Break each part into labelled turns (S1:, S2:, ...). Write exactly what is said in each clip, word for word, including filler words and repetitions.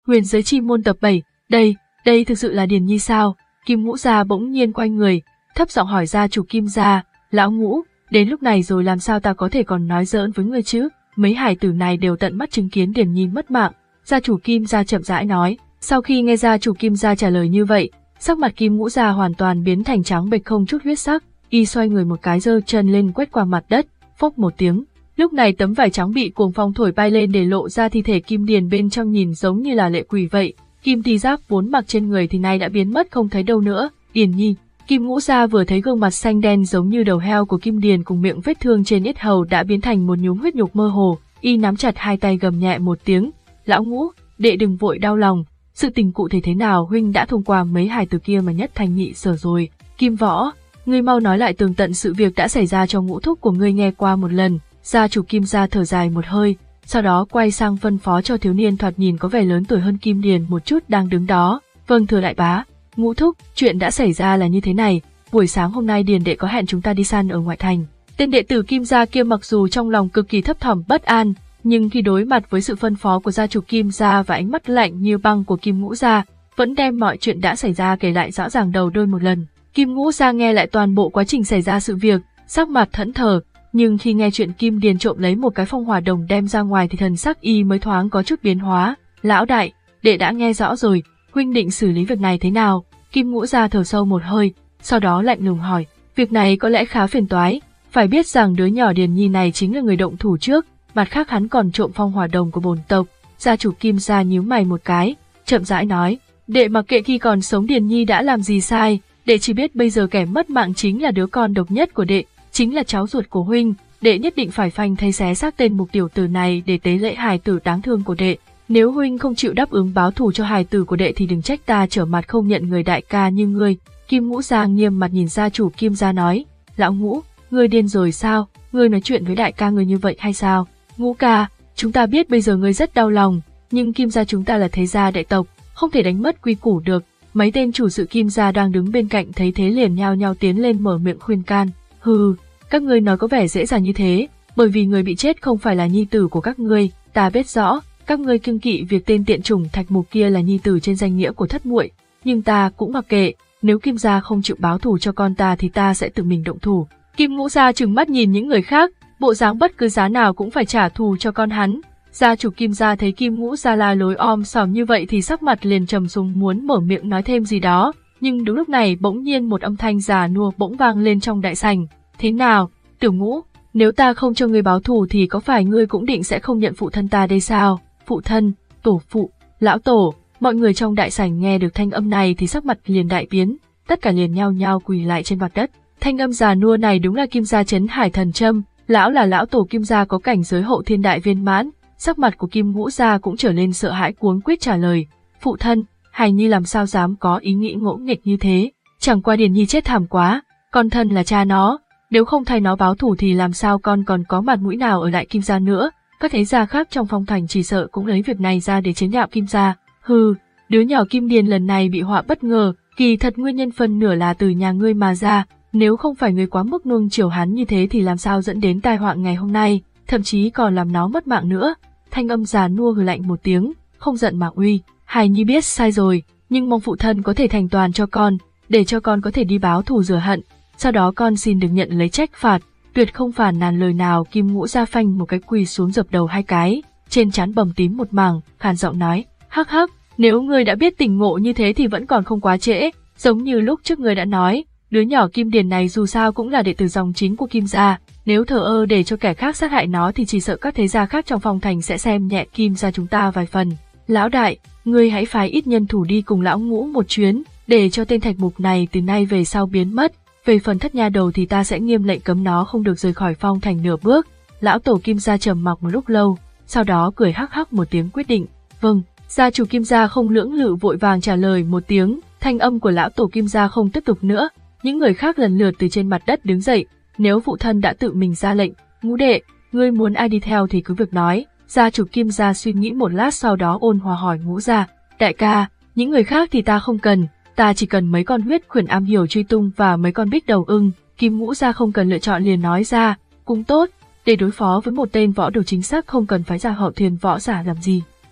S1: Huyền giới chi môn tập bảy, đây, đây thực sự là Điền Nhi sao? Kim Ngũ Gia bỗng nhiên quay người, thấp giọng hỏi gia chủ Kim gia, lão Ngũ, đến lúc này rồi làm sao ta có thể còn nói giỡn với ngươi chứ? Mấy hài tử này đều tận mắt chứng kiến Điền Nhi mất mạng. Gia chủ Kim gia chậm rãi nói. Sau khi nghe gia chủ Kim gia trả lời như vậy, sắc mặt Kim Ngũ Gia hoàn toàn biến thành trắng bệch không chút huyết sắc, y xoay người một cái giơ chân lên quét qua mặt đất, phốc một tiếng. Lúc này tấm vải trắng bị cuồng phong thổi bay lên để lộ ra thi thể Kim Điền bên trong nhìn giống như là lệ quỷ vậy. Kim ti giáp vốn mặc trên người thì nay đã biến mất không thấy đâu nữa. Điền Nhi. Kim Ngũ Gia vừa thấy gương mặt xanh đen giống như đầu heo của Kim Điền cùng miệng vết thương trên yết hầu đã biến thành một nhúm huyết nhục mơ hồ, y nắm chặt hai tay gầm nhẹ một tiếng, lão Ngũ, đệ đừng vội đau lòng, sự tình cụ thể thế nào huynh đã thông qua mấy hài từ kia mà nhất thành nhị sở rồi. Kim Võ, ngươi mau nói lại tường tận sự việc đã xảy ra cho Ngũ thúc của ngươi nghe qua một lần. Gia chủ Kim gia thở dài một hơi, sau đó quay sang phân phó cho thiếu niên thoạt nhìn có vẻ lớn tuổi hơn Kim Điền một chút đang đứng đó. Vâng thưa đại bá. Ngũ thúc, chuyện đã xảy ra là như thế này, buổi sáng hôm nay Điền đệ có hẹn chúng ta đi săn ở ngoại thành. Tên đệ tử Kim gia kia mặc dù trong lòng cực kỳ thấp thỏm bất an, nhưng khi đối mặt với sự phân phó của gia chủ Kim gia và ánh mắt lạnh như băng của Kim Ngũ gia, vẫn đem mọi chuyện đã xảy ra kể lại rõ ràng đầu đuôi một lần. Kim Ngũ gia nghe lại toàn bộ quá trình xảy ra sự việc, sắc mặt thẫn thờ, nhưng khi nghe chuyện Kim Điền trộm lấy một cái phong hỏa đồng đem ra ngoài thì thần sắc y mới thoáng có chút biến hóa. Lão đại, đệ đã nghe rõ rồi, huynh định xử lý việc này thế nào? Kim Ngũ gia thở sâu một hơi, sau đó lạnh lùng hỏi, việc này có lẽ khá phiền toái, phải biết rằng đứa nhỏ Điền Nhi này chính là người động thủ trước, mặt khác hắn còn trộm phong hỏa đồng của bổn tộc. Gia chủ Kim gia nhíu mày một cái, chậm rãi nói, đệ mặc kệ khi còn sống Điền Nhi đã làm gì sai, đệ chỉ biết bây giờ kẻ mất mạng chính là đứa con độc nhất của đệ, chính là cháu ruột của huynh, đệ nhất định phải phanh thay xé xác tên mục tiểu tử này để tế lễ hài tử đáng thương của đệ. Nếu huynh không chịu đáp ứng báo thù cho hài tử của đệ thì đừng trách ta trở mặt không nhận người đại ca như ngươi. Kim Ngũ gia nghiêm mặt nhìn gia chủ Kim gia nói, lão Ngũ, ngươi điên rồi sao? Ngươi nói chuyện với đại ca ngươi như vậy hay sao? Ngũ ca, chúng ta biết bây giờ ngươi rất đau lòng, nhưng Kim gia chúng ta là thế gia đại tộc, không thể đánh mất quy củ được. Mấy tên chủ sự Kim gia đang đứng bên cạnh thấy thế liền nhao nhao tiến lên mở miệng khuyên can. Hừ, các ngươi nói có vẻ dễ dàng như thế, bởi vì người bị chết không phải là nhi tử của các ngươi, ta biết rõ, các ngươi kiêng kỵ việc tên tiện chủng Thạch Mục kia là nhi tử trên danh nghĩa của thất muội, nhưng ta cũng mặc kệ, nếu Kim gia không chịu báo thù cho con ta thì ta sẽ tự mình động thủ. Kim Ngũ gia trừng mắt nhìn những người khác, bộ dáng bất cứ giá nào cũng phải trả thù cho con hắn. Gia chủ Kim gia thấy Kim Ngũ gia la lối om sòm như vậy thì sắc mặt liền trầm xuống muốn mở miệng nói thêm gì đó, nhưng đúng lúc này bỗng nhiên một âm thanh già nua bỗng vang lên trong đại sảnh. Thế nào, Tiểu Ngũ, nếu ta không cho ngươi báo thù thì có phải ngươi cũng định sẽ không nhận phụ thân ta đây sao? Phụ thân, tổ phụ, lão tổ, mọi người trong đại sảnh nghe được thanh âm này thì sắc mặt liền đại biến, tất cả liền nhao nhao quỳ lại trên mặt đất. Thanh âm già nua này đúng là Kim gia Trấn Hải Thần Trâm, lão là lão tổ Kim gia có cảnh giới hậu thiên đại viên mãn. Sắc mặt của Kim Ngũ gia cũng trở nên sợ hãi cuống quýt trả lời, phụ thân, hài nhi làm sao dám có ý nghĩ ngỗ nghịch như thế, chẳng qua Điền Nhi chết thảm quá, con thân là cha nó, nếu không thay nó báo thù thì làm sao con còn có mặt mũi nào ở lại Kim gia nữa, các thế gia khác trong phong thành chỉ sợ cũng lấy việc này ra để chế nhạo Kim gia. Hừ, đứa nhỏ Kim Điền lần này bị họa bất ngờ, kỳ thật nguyên nhân phân nửa là từ nhà ngươi mà ra, nếu không phải ngươi quá mức nuông chiều hắn như thế thì làm sao dẫn đến tai họa ngày hôm nay, thậm chí còn làm nó mất mạng nữa. Thanh âm già nua hừ lạnh một tiếng, không giận mà uy, hài nhi biết sai rồi, nhưng mong phụ thân có thể thành toàn cho con, để cho con có thể đi báo thù rửa hận, sau đó con xin được nhận lấy trách phạt, tuyệt không phản nàn lời nào. Kim Ngũ gia phanh một cái quỳ xuống dập đầu hai cái, trên trán bầm tím một mảng, khàn giọng nói, hắc hắc, nếu ngươi đã biết tỉnh ngộ như thế thì vẫn còn không quá trễ, giống như lúc trước ngươi đã nói, đứa nhỏ Kim Điền này dù sao cũng là đệ tử dòng chính của Kim gia. Nếu thờ ơ để cho kẻ khác sát hại nó thì chỉ sợ các thế gia khác trong phong thành sẽ xem nhẹ Kim gia chúng ta vài phần. Lão đại, ngươi hãy phái ít nhân thủ đi cùng lão Ngũ một chuyến, để cho tên Thạch Mục này từ nay về sau biến mất. Về phần Thất nha đầu thì ta sẽ nghiêm lệnh cấm nó không được rời khỏi phong thành nửa bước. Lão tổ Kim gia trầm mặc một lúc lâu, sau đó cười hắc hắc một tiếng quyết định. Vâng, gia chủ Kim gia không lưỡng lự vội vàng trả lời một tiếng, thanh âm của lão tổ Kim gia không tiếp tục nữa. Những người khác lần lượt từ trên mặt đất đứng dậy. Nếu phụ thân đã tự mình ra lệnh, Ngũ đệ, ngươi muốn ai đi theo thì cứ việc nói. Gia chủ Kim gia suy nghĩ một lát sau đó ôn hòa hỏi Ngũ gia, đại ca, những người khác thì ta không cần, ta chỉ cần mấy con huyết khuyển am hiểu truy tung và mấy con bích đầu ưng. Kim Ngũ gia không cần lựa chọn liền nói ra, cũng tốt, để đối phó với một tên võ đồ chính xác không cần phải ra hậu thuyền võ giả làm gì.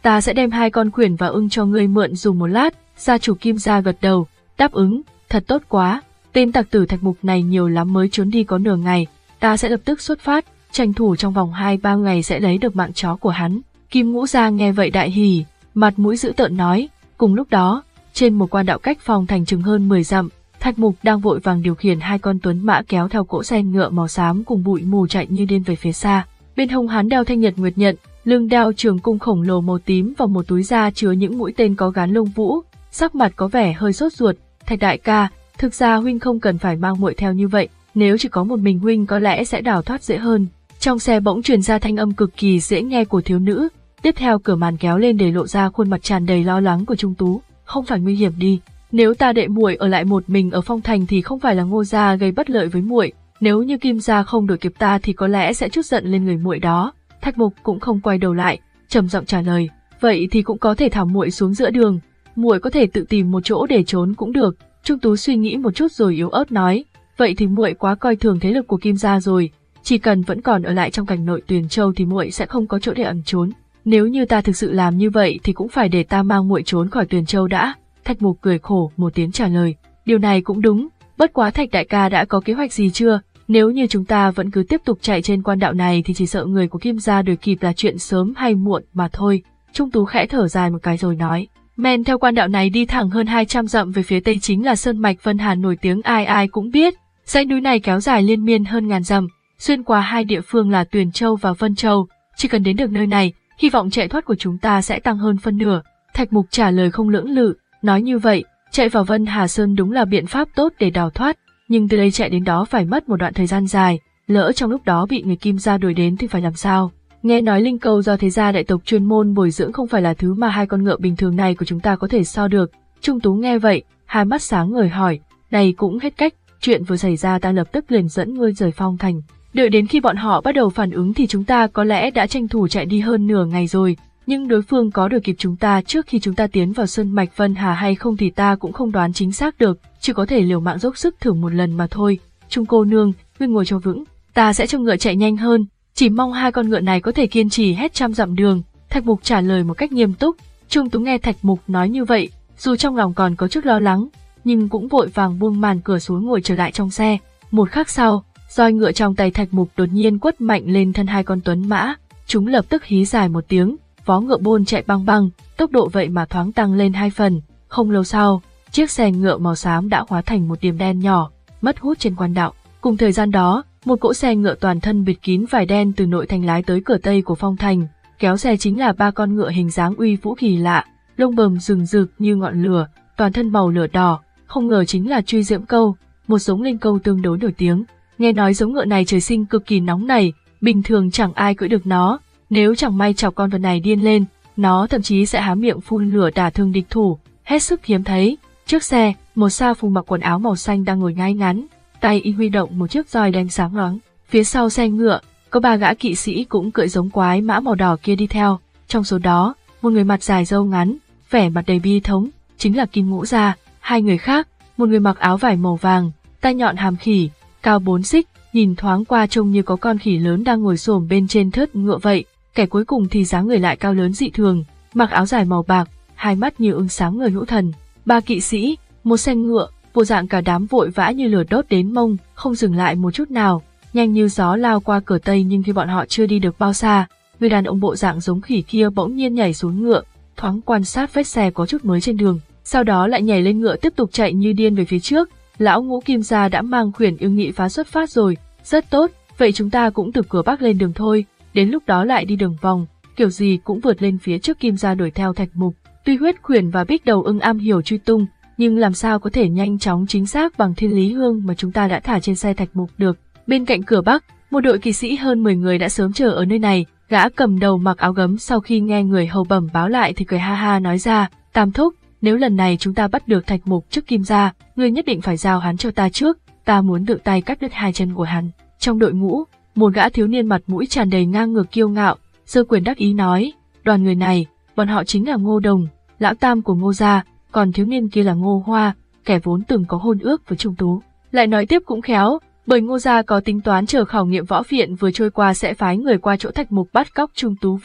S1: Ta sẽ đem hai con khuyển và ưng cho ngươi mượn dùng một lát. Gia chủ Kim gia gật đầu, đáp ứng, thật tốt quá. Tên tặc tử Thạch Mục này nhiều lắm mới trốn đi có nửa ngày, ta sẽ lập tức xuất phát, tranh thủ trong vòng hai ba ngày sẽ lấy được mạng chó của hắn. Kim Ngũ Gia nghe vậy đại hỉ, mặt mũi dữ tợn nói. Cùng lúc đó, trên một quan đạo cách Phong Thành chừng hơn mười dặm, Thạch Mục đang vội vàng điều khiển hai con tuấn mã kéo theo cỗ xe ngựa màu xám cùng bụi mù chạy như điên về phía xa. Bên hông hắn đeo thanh nhật nguyệt nhận, lưng đeo trường cung khổng lồ màu tím và một túi da chứa những mũi tên có gán lông vũ, sắc mặt có vẻ hơi sốt ruột. Thạch đại ca, thực ra huynh không cần phải mang muội theo như vậy, nếu chỉ có một mình huynh có lẽ sẽ đào thoát dễ hơn. Trong xe bỗng truyền ra thanh âm cực kỳ dễ nghe của thiếu nữ, tiếp theo cửa màn kéo lên để lộ ra khuôn mặt tràn đầy lo lắng của Trung Tú. Không phải nguy hiểm đi, nếu ta đệ muội ở lại một mình ở Phong Thành thì không phải là Ngô gia gây bất lợi với muội, nếu như Kim gia không đuổi kịp ta thì có lẽ sẽ trút giận lên người muội đó. Thạch Mục cũng không quay đầu lại, trầm giọng trả lời, vậy thì cũng có thể thả muội xuống giữa đường, muội có thể tự tìm một chỗ để trốn cũng được. Trung Tú suy nghĩ một chút rồi yếu ớt nói, vậy thì muội quá coi thường thế lực của Kim gia rồi, chỉ cần vẫn còn ở lại trong cảnh nội Tuyền Châu thì muội sẽ không có chỗ để ẩn trốn. Nếu như ta thực sự làm như vậy thì cũng phải để ta mang muội trốn khỏi Tuyền Châu đã. Thạch Mục cười khổ một tiếng trả lời, điều này cũng đúng, bất quá Thạch đại ca đã có kế hoạch gì chưa? Nếu như chúng ta vẫn cứ tiếp tục chạy trên quan đạo này thì chỉ sợ người của Kim gia đuổi kịp là chuyện sớm hay muộn mà thôi. Trung Tú khẽ thở dài một cái rồi nói, men theo quan đạo này đi thẳng hơn hai trăm dặm về phía tây chính là sơn mạch Vân Hà nổi tiếng ai ai cũng biết. Dãy núi này kéo dài liên miên hơn ngàn dặm, xuyên qua hai địa phương là Tuyền Châu và Vân Châu. Chỉ cần đến được nơi này, hy vọng chạy thoát của chúng ta sẽ tăng hơn phân nửa. Thạch Mục trả lời không lưỡng lự, nói như vậy, chạy vào Vân Hà Sơn đúng là biện pháp tốt để đào thoát, nhưng từ đây chạy đến đó phải mất một đoạn thời gian dài, lỡ trong lúc đó bị người Kim gia đuổi đến thì phải làm sao? Nghe nói linh câu do thế gia đại tộc chuyên môn bồi dưỡng không phải là thứ mà hai con ngựa bình thường này của chúng ta có thể so được. Trung Tú nghe vậy, hai mắt sáng ngời hỏi, này cũng hết cách, chuyện vừa xảy ra ta lập tức liền dẫn ngươi rời Phong Thành. Đợi đến khi bọn họ bắt đầu phản ứng thì chúng ta có lẽ đã tranh thủ chạy đi hơn nửa ngày rồi, nhưng đối phương có đuổi kịp chúng ta trước khi chúng ta tiến vào sơn mạch Vân Hà hay không thì ta cũng không đoán chính xác được, chỉ có thể liều mạng dốc sức thử một lần mà thôi. Trung cô nương, ngươi ngồi cho vững, ta sẽ cho ngựa chạy nhanh hơn, chỉ mong hai con ngựa này có thể kiên trì hết trăm dặm đường. Thạch Mục trả lời một cách nghiêm túc. Trung Tú nghe Thạch Mục nói như vậy, dù trong lòng còn có chút lo lắng, nhưng cũng vội vàng buông màn cửa xuống ngồi trở lại trong xe. Một khắc sau, roi ngựa trong tay Thạch Mục đột nhiên quất mạnh lên thân hai con tuấn mã, chúng lập tức hí dài một tiếng, vó ngựa bôn chạy băng băng, tốc độ vậy mà thoáng tăng lên hai phần. Không lâu sau, chiếc xe ngựa màu xám đã hóa thành một điểm đen nhỏ, mất hút trên quan đạo. Cùng thời gian đó, một cỗ xe ngựa toàn thân bịt kín vải đen từ nội thành lái tới cửa tây của Phong Thành, kéo xe chính là ba con ngựa hình dáng uy vũ kỳ lạ, lông bờm rừng rực như ngọn lửa, toàn thân màu lửa đỏ, không ngờ chính là Truy Diễm Câu, một giống linh câu tương đối nổi tiếng. Nghe nói giống ngựa này trời sinh cực kỳ nóng nảy, bình thường chẳng ai cưỡi được nó, nếu chẳng may chọc con vật này điên lên, nó thậm chí sẽ há miệng phun lửa đả thương địch thủ, hết sức hiếm thấy. Trước xe, một sa phù mặc quần áo màu xanh đang ngồi ngay ngắn, tay y huy động một chiếc roi đen sáng loáng. Phía sau xe ngựa, có ba gã kỵ sĩ cũng cưỡi giống quái mã màu đỏ kia đi theo, trong số đó, một người mặt dài râu ngắn, vẻ mặt đầy bi thống, chính là Kim Ngũ Gia. Hai người khác, một người mặc áo vải màu vàng, tai nhọn hàm khỉ, cao bốn xích, nhìn thoáng qua trông như có con khỉ lớn đang ngồi xổm bên trên thớt ngựa vậy. Kẻ cuối cùng thì dáng người lại cao lớn dị thường, mặc áo dài màu bạc, hai mắt như ưng sáng ngời hữu thần. Ba kỵ sĩ, một xe ngựa, bộ dạng cả đám vội vã như lửa đốt đến mông, không dừng lại một chút nào, nhanh như gió lao qua cửa tây. Nhưng khi bọn họ chưa đi được bao xa, người đàn ông bộ dạng giống khỉ kia bỗng nhiên nhảy xuống ngựa, thoáng quan sát vết xe có chút mới trên đường, sau đó lại nhảy lên ngựa tiếp tục chạy như điên về phía trước. Lão Ngũ Kim gia đã mang khuyển yêu nghị phá xuất phát rồi, rất tốt, vậy chúng ta cũng từ cửa bắc lên đường thôi, đến lúc đó lại đi đường vòng, kiểu gì cũng vượt lên phía trước Kim gia đuổi theo Thạch Mục. Tuy huyết khuyển và bích đầu ưng am hiểu truy tung, nhưng làm sao có thể nhanh chóng chính xác bằng thiên lý hương mà chúng ta đã thả trên xe Thạch Mục được. Bên cạnh cửa bắc, một đội kỵ sĩ hơn mười người đã sớm chờ ở nơi này. Gã cầm đầu mặc áo gấm sau khi nghe người hầu bẩm báo lại thì cười ha ha nói ra, Tam thúc, nếu lần này chúng ta bắt được Thạch Mục trước Kim gia, ngươi nhất định phải giao hắn cho ta trước, ta muốn tự tay cắt đứt hai chân của hắn. Trong đội ngũ, một gã thiếu niên mặt mũi tràn đầy ngang ngược kiêu ngạo, giơ quyền đắc ý nói, đoàn người này, bọn họ chính là Ngô Đồng, lão tam của Ngô gia, còn thiếu niên kia là Ngô Hoa, kẻ vốn từng có hôn ước với Trung Tú. Lại nói tiếp cũng khéo, bởi Ngô gia có tính toán chờ khảo nghiệm võ viện vừa trôi qua sẽ phái người qua chỗ Thạch Mục bắt cóc Trung Tú về,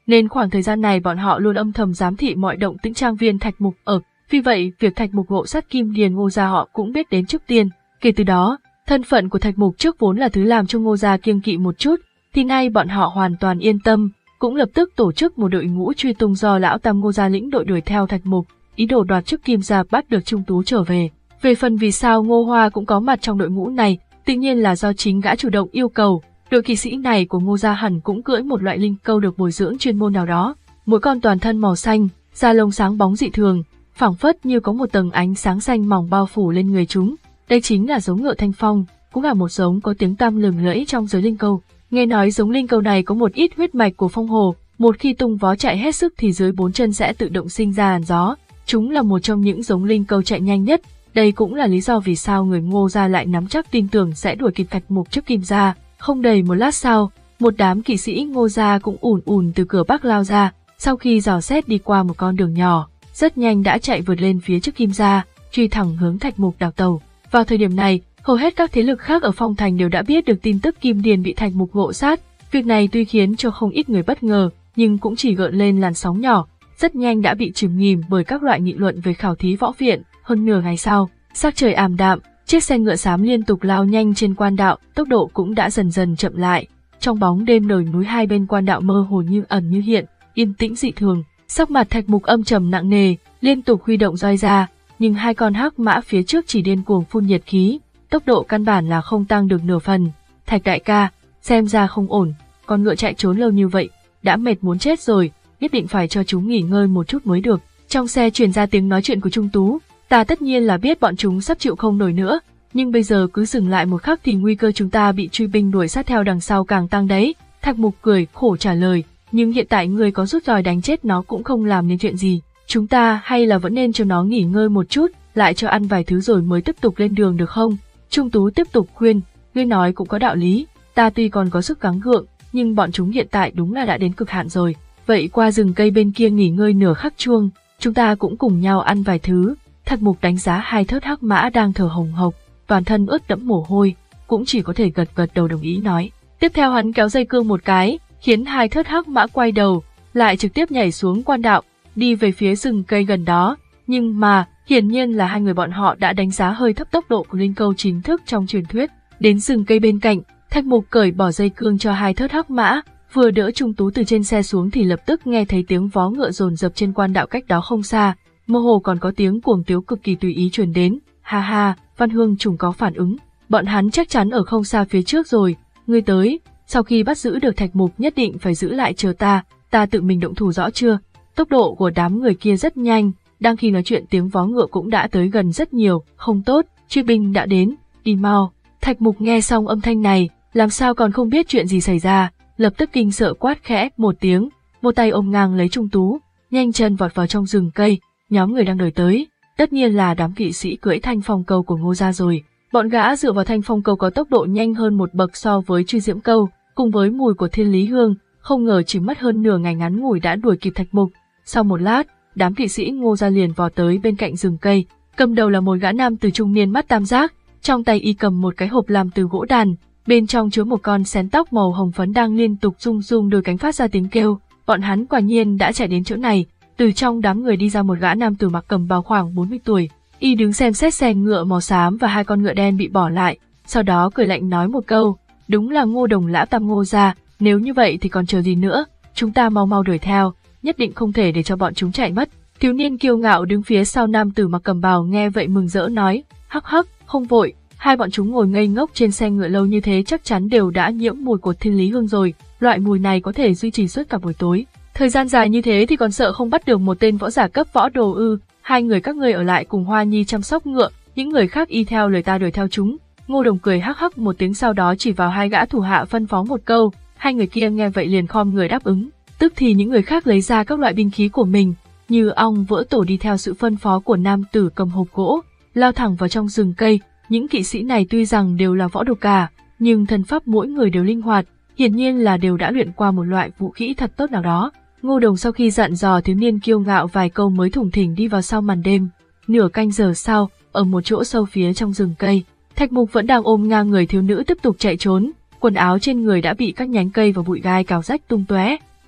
S1: nên khoảng thời gian này bọn họ luôn âm thầm giám thị mọi động tĩnh trang viên Thạch Mục ở. Vì vậy, việc Thạch Mục ngộ sát Kim Điền Ngô gia họ cũng biết đến trước tiên. Kể từ đó, thân phận của Thạch Mục trước vốn là thứ làm cho Ngô gia kiêng kỵ một chút, thì nay bọn họ hoàn toàn yên tâm, cũng lập tức tổ chức một đội ngũ truy tung do lão tam Ngô gia lĩnh đội đuổi theo Thạch Mục, ý đồ đoạt chức Kim gia bắt được Trung Tú trở về. Về phần vì sao Ngô Hoa cũng có mặt trong đội ngũ này, tự nhiên là do chính gã chủ động yêu cầu. Đội kỵ sĩ này của Ngô gia hẳn cũng cưỡi một loại linh câu được bồi dưỡng chuyên môn nào đó, mỗi con toàn thân màu xanh, da lông sáng bóng dị thường, phảng phất như có một tầng ánh sáng xanh mỏng bao phủ lên người chúng. Đây chính là giống ngựa Thanh Phong, cũng là một giống có tiếng tăm lừng lẫy trong giới linh câu. Nghe nói giống linh câu này có một ít huyết mạch của phong hồ, một khi tung vó chạy hết sức thì dưới bốn chân sẽ tự động sinh ra làn gió. Chúng là một trong những giống linh câu chạy nhanh nhất. Đây cũng là lý do vì sao người Ngô gia lại nắm chắc tin tưởng sẽ đuổi kịp Thạch Mục trước Kim gia. Không đầy một lát sau, một đám kỵ sĩ Ngô gia cũng ùn ùn từ cửa bắc lao ra, sau khi dò xét đi qua một con đường nhỏ, rất nhanh đã chạy vượt lên phía trước Kim gia, truy thẳng hướng Thạch Mục đào tẩu. Vào thời điểm này, hầu hết các thế lực khác ở Phong Thành đều đã biết được tin tức Kim Điền bị Thạch Mục ngộ sát. Việc này tuy khiến cho không ít người bất ngờ, nhưng cũng chỉ gợn lên làn sóng nhỏ, rất nhanh đã bị chìm nghỉm bởi các loại nghị luận về khảo thí võ viện. Hơn nửa ngày sau, sắc trời ảm đạm, chiếc xe ngựa xám liên tục lao nhanh trên quan đạo, tốc độ cũng đã dần dần chậm lại. Trong bóng đêm đồi núi hai bên quan đạo mơ hồ như ẩn như hiện, yên tĩnh dị thường. Sắc mặt Thạch Mục âm trầm nặng nề, liên tục huy động roi ra, nhưng hai con hắc mã phía trước chỉ điên cuồng phun nhiệt khí, tốc độ căn bản là không tăng được nửa phần. Thạch đại ca, xem ra không ổn, con ngựa chạy trốn lâu như vậy, đã mệt muốn chết rồi, nhất định phải cho chúng nghỉ ngơi một chút mới được. Trong xe truyền ra tiếng nói chuyện của Trung Tú. Ta tất nhiên là biết bọn chúng sắp chịu không nổi nữa, nhưng bây giờ cứ dừng lại một khắc thì nguy cơ chúng ta bị truy binh đuổi sát theo đằng sau càng tăng đấy. Thạch Mục cười khổ trả lời, nhưng hiện tại người có rút roi đánh chết nó cũng không làm nên chuyện gì. Chúng ta hay là vẫn nên cho nó nghỉ ngơi một chút, lại cho ăn vài thứ rồi mới tiếp tục lên đường được không? Trung Tú tiếp tục khuyên, ngươi nói cũng có đạo lý, ta tuy còn có sức gắng gượng, nhưng bọn chúng hiện tại đúng là đã đến cực hạn rồi. Vậy qua rừng cây bên kia nghỉ ngơi nửa khắc chuông, chúng ta cũng cùng nhau ăn vài thứ. Thạch Mục đánh giá hai thớt hắc mã đang thở hồng hộc, toàn thân ướt đẫm mồ hôi, cũng chỉ có thể gật gật đầu đồng ý nói. Tiếp theo hắn kéo dây cương một cái, khiến hai thớt hắc mã quay đầu, lại trực tiếp nhảy xuống quan đạo, đi về phía rừng cây gần đó. Nhưng mà, hiển nhiên là hai người bọn họ đã đánh giá hơi thấp tốc độ của linh câu chính thức trong truyền thuyết. Đến rừng cây bên cạnh, Thạch Mục cởi bỏ dây cương cho hai thớt hắc mã, vừa đỡ Trung Tú từ trên xe xuống thì lập tức nghe thấy tiếng vó ngựa dồn dập trên quan đạo cách đó không xa. Mơ hồ còn có tiếng cuồng tiếu cực kỳ tùy ý truyền đến. Ha ha, Văn Hương Trùng có phản ứng, bọn hắn chắc chắn ở không xa phía trước rồi. Ngươi tới, sau khi bắt giữ được Thạch Mục nhất định phải giữ lại chờ ta, ta tự mình động thủ rõ chưa? Tốc độ của đám người kia rất nhanh, đang khi nói chuyện tiếng vó ngựa cũng đã tới gần rất nhiều. Không tốt, truy binh đã đến, đi mau. Thạch Mục nghe xong âm thanh này, làm sao còn không biết chuyện gì xảy ra, lập tức kinh sợ quát khẽ một tiếng, một tay ôm ngang lấy Trung Tú, nhanh chân vọt vào trong rừng cây. Nhóm người đang đuổi tới, tất nhiên là đám kỵ sĩ cưỡi thanh phong câu của Ngô gia rồi. Bọn gã dựa vào thanh phong câu có tốc độ nhanh hơn một bậc so với truy diễm câu, cùng với mùi của thiên lý hương, không ngờ chỉ mất hơn nửa ngày ngắn ngủi đã đuổi kịp Thạch Mục. Sau một lát, đám kỵ sĩ Ngô gia liền vọt tới bên cạnh rừng cây, cầm đầu là một gã nam từ trung niên mắt tam giác, trong tay y cầm một cái hộp làm từ gỗ đàn, bên trong chứa một con xén tóc màu hồng phấn đang liên tục rung rung đôi cánh phát ra tiếng kêu. Bọn hắn quả nhiên đã chạy đến chỗ này. Từ trong đám người đi ra một gã nam tử mặc cầm bào khoảng bốn mươi tuổi, y đứng xem xét xe ngựa màu xám và hai con ngựa đen bị bỏ lại, sau đó cười lạnh nói một câu, đúng là Ngô Đồng lão tam Ngô gia, nếu như vậy thì còn chờ gì nữa, chúng ta mau mau đuổi theo, nhất định không thể để cho bọn chúng chạy mất. Thiếu niên kiêu ngạo đứng phía sau nam tử mặc cầm bào nghe vậy mừng rỡ nói, hắc hắc, không vội, hai bọn chúng ngồi ngây ngốc trên xe ngựa lâu như thế chắc chắn đều đã nhiễm mùi của thiên lý hương rồi, loại mùi này có thể duy trì suốt cả buổi tối. Thời gian dài như thế thì còn sợ không bắt được một tên võ giả cấp võ đồ ư? Hai người các ngươi ở lại cùng Hoa Nhi chăm sóc ngựa, những người khác y theo lời ta đuổi theo chúng. Ngô Đồng cười hắc hắc một tiếng, sau đó chỉ vào hai gã thủ hạ phân phó một câu, hai người kia nghe vậy liền khom người đáp ứng. Tức thì những người khác lấy ra các loại binh khí của mình, như ong vỡ tổ đi theo sự phân phó của nam tử cầm hộp gỗ, lao thẳng vào trong rừng cây. Những kỵ sĩ này tuy rằng đều là võ đồ cả, nhưng thân pháp mỗi người đều linh hoạt, hiển nhiên là đều đã luyện qua một loại vũ khí thật tốt nào đó. Ngô Đồng sau khi dặn dò thiếu niên kiêu ngạo vài câu mới thủng thỉnh đi vào sau màn đêm. Nửa canh giờ sau, ở một chỗ sâu phía trong rừng cây, Thạch Mục vẫn đang ôm ngang người thiếu nữ tiếp tục chạy trốn, quần áo trên người đã bị các nhánh cây và bụi gai cào rách tung tóe.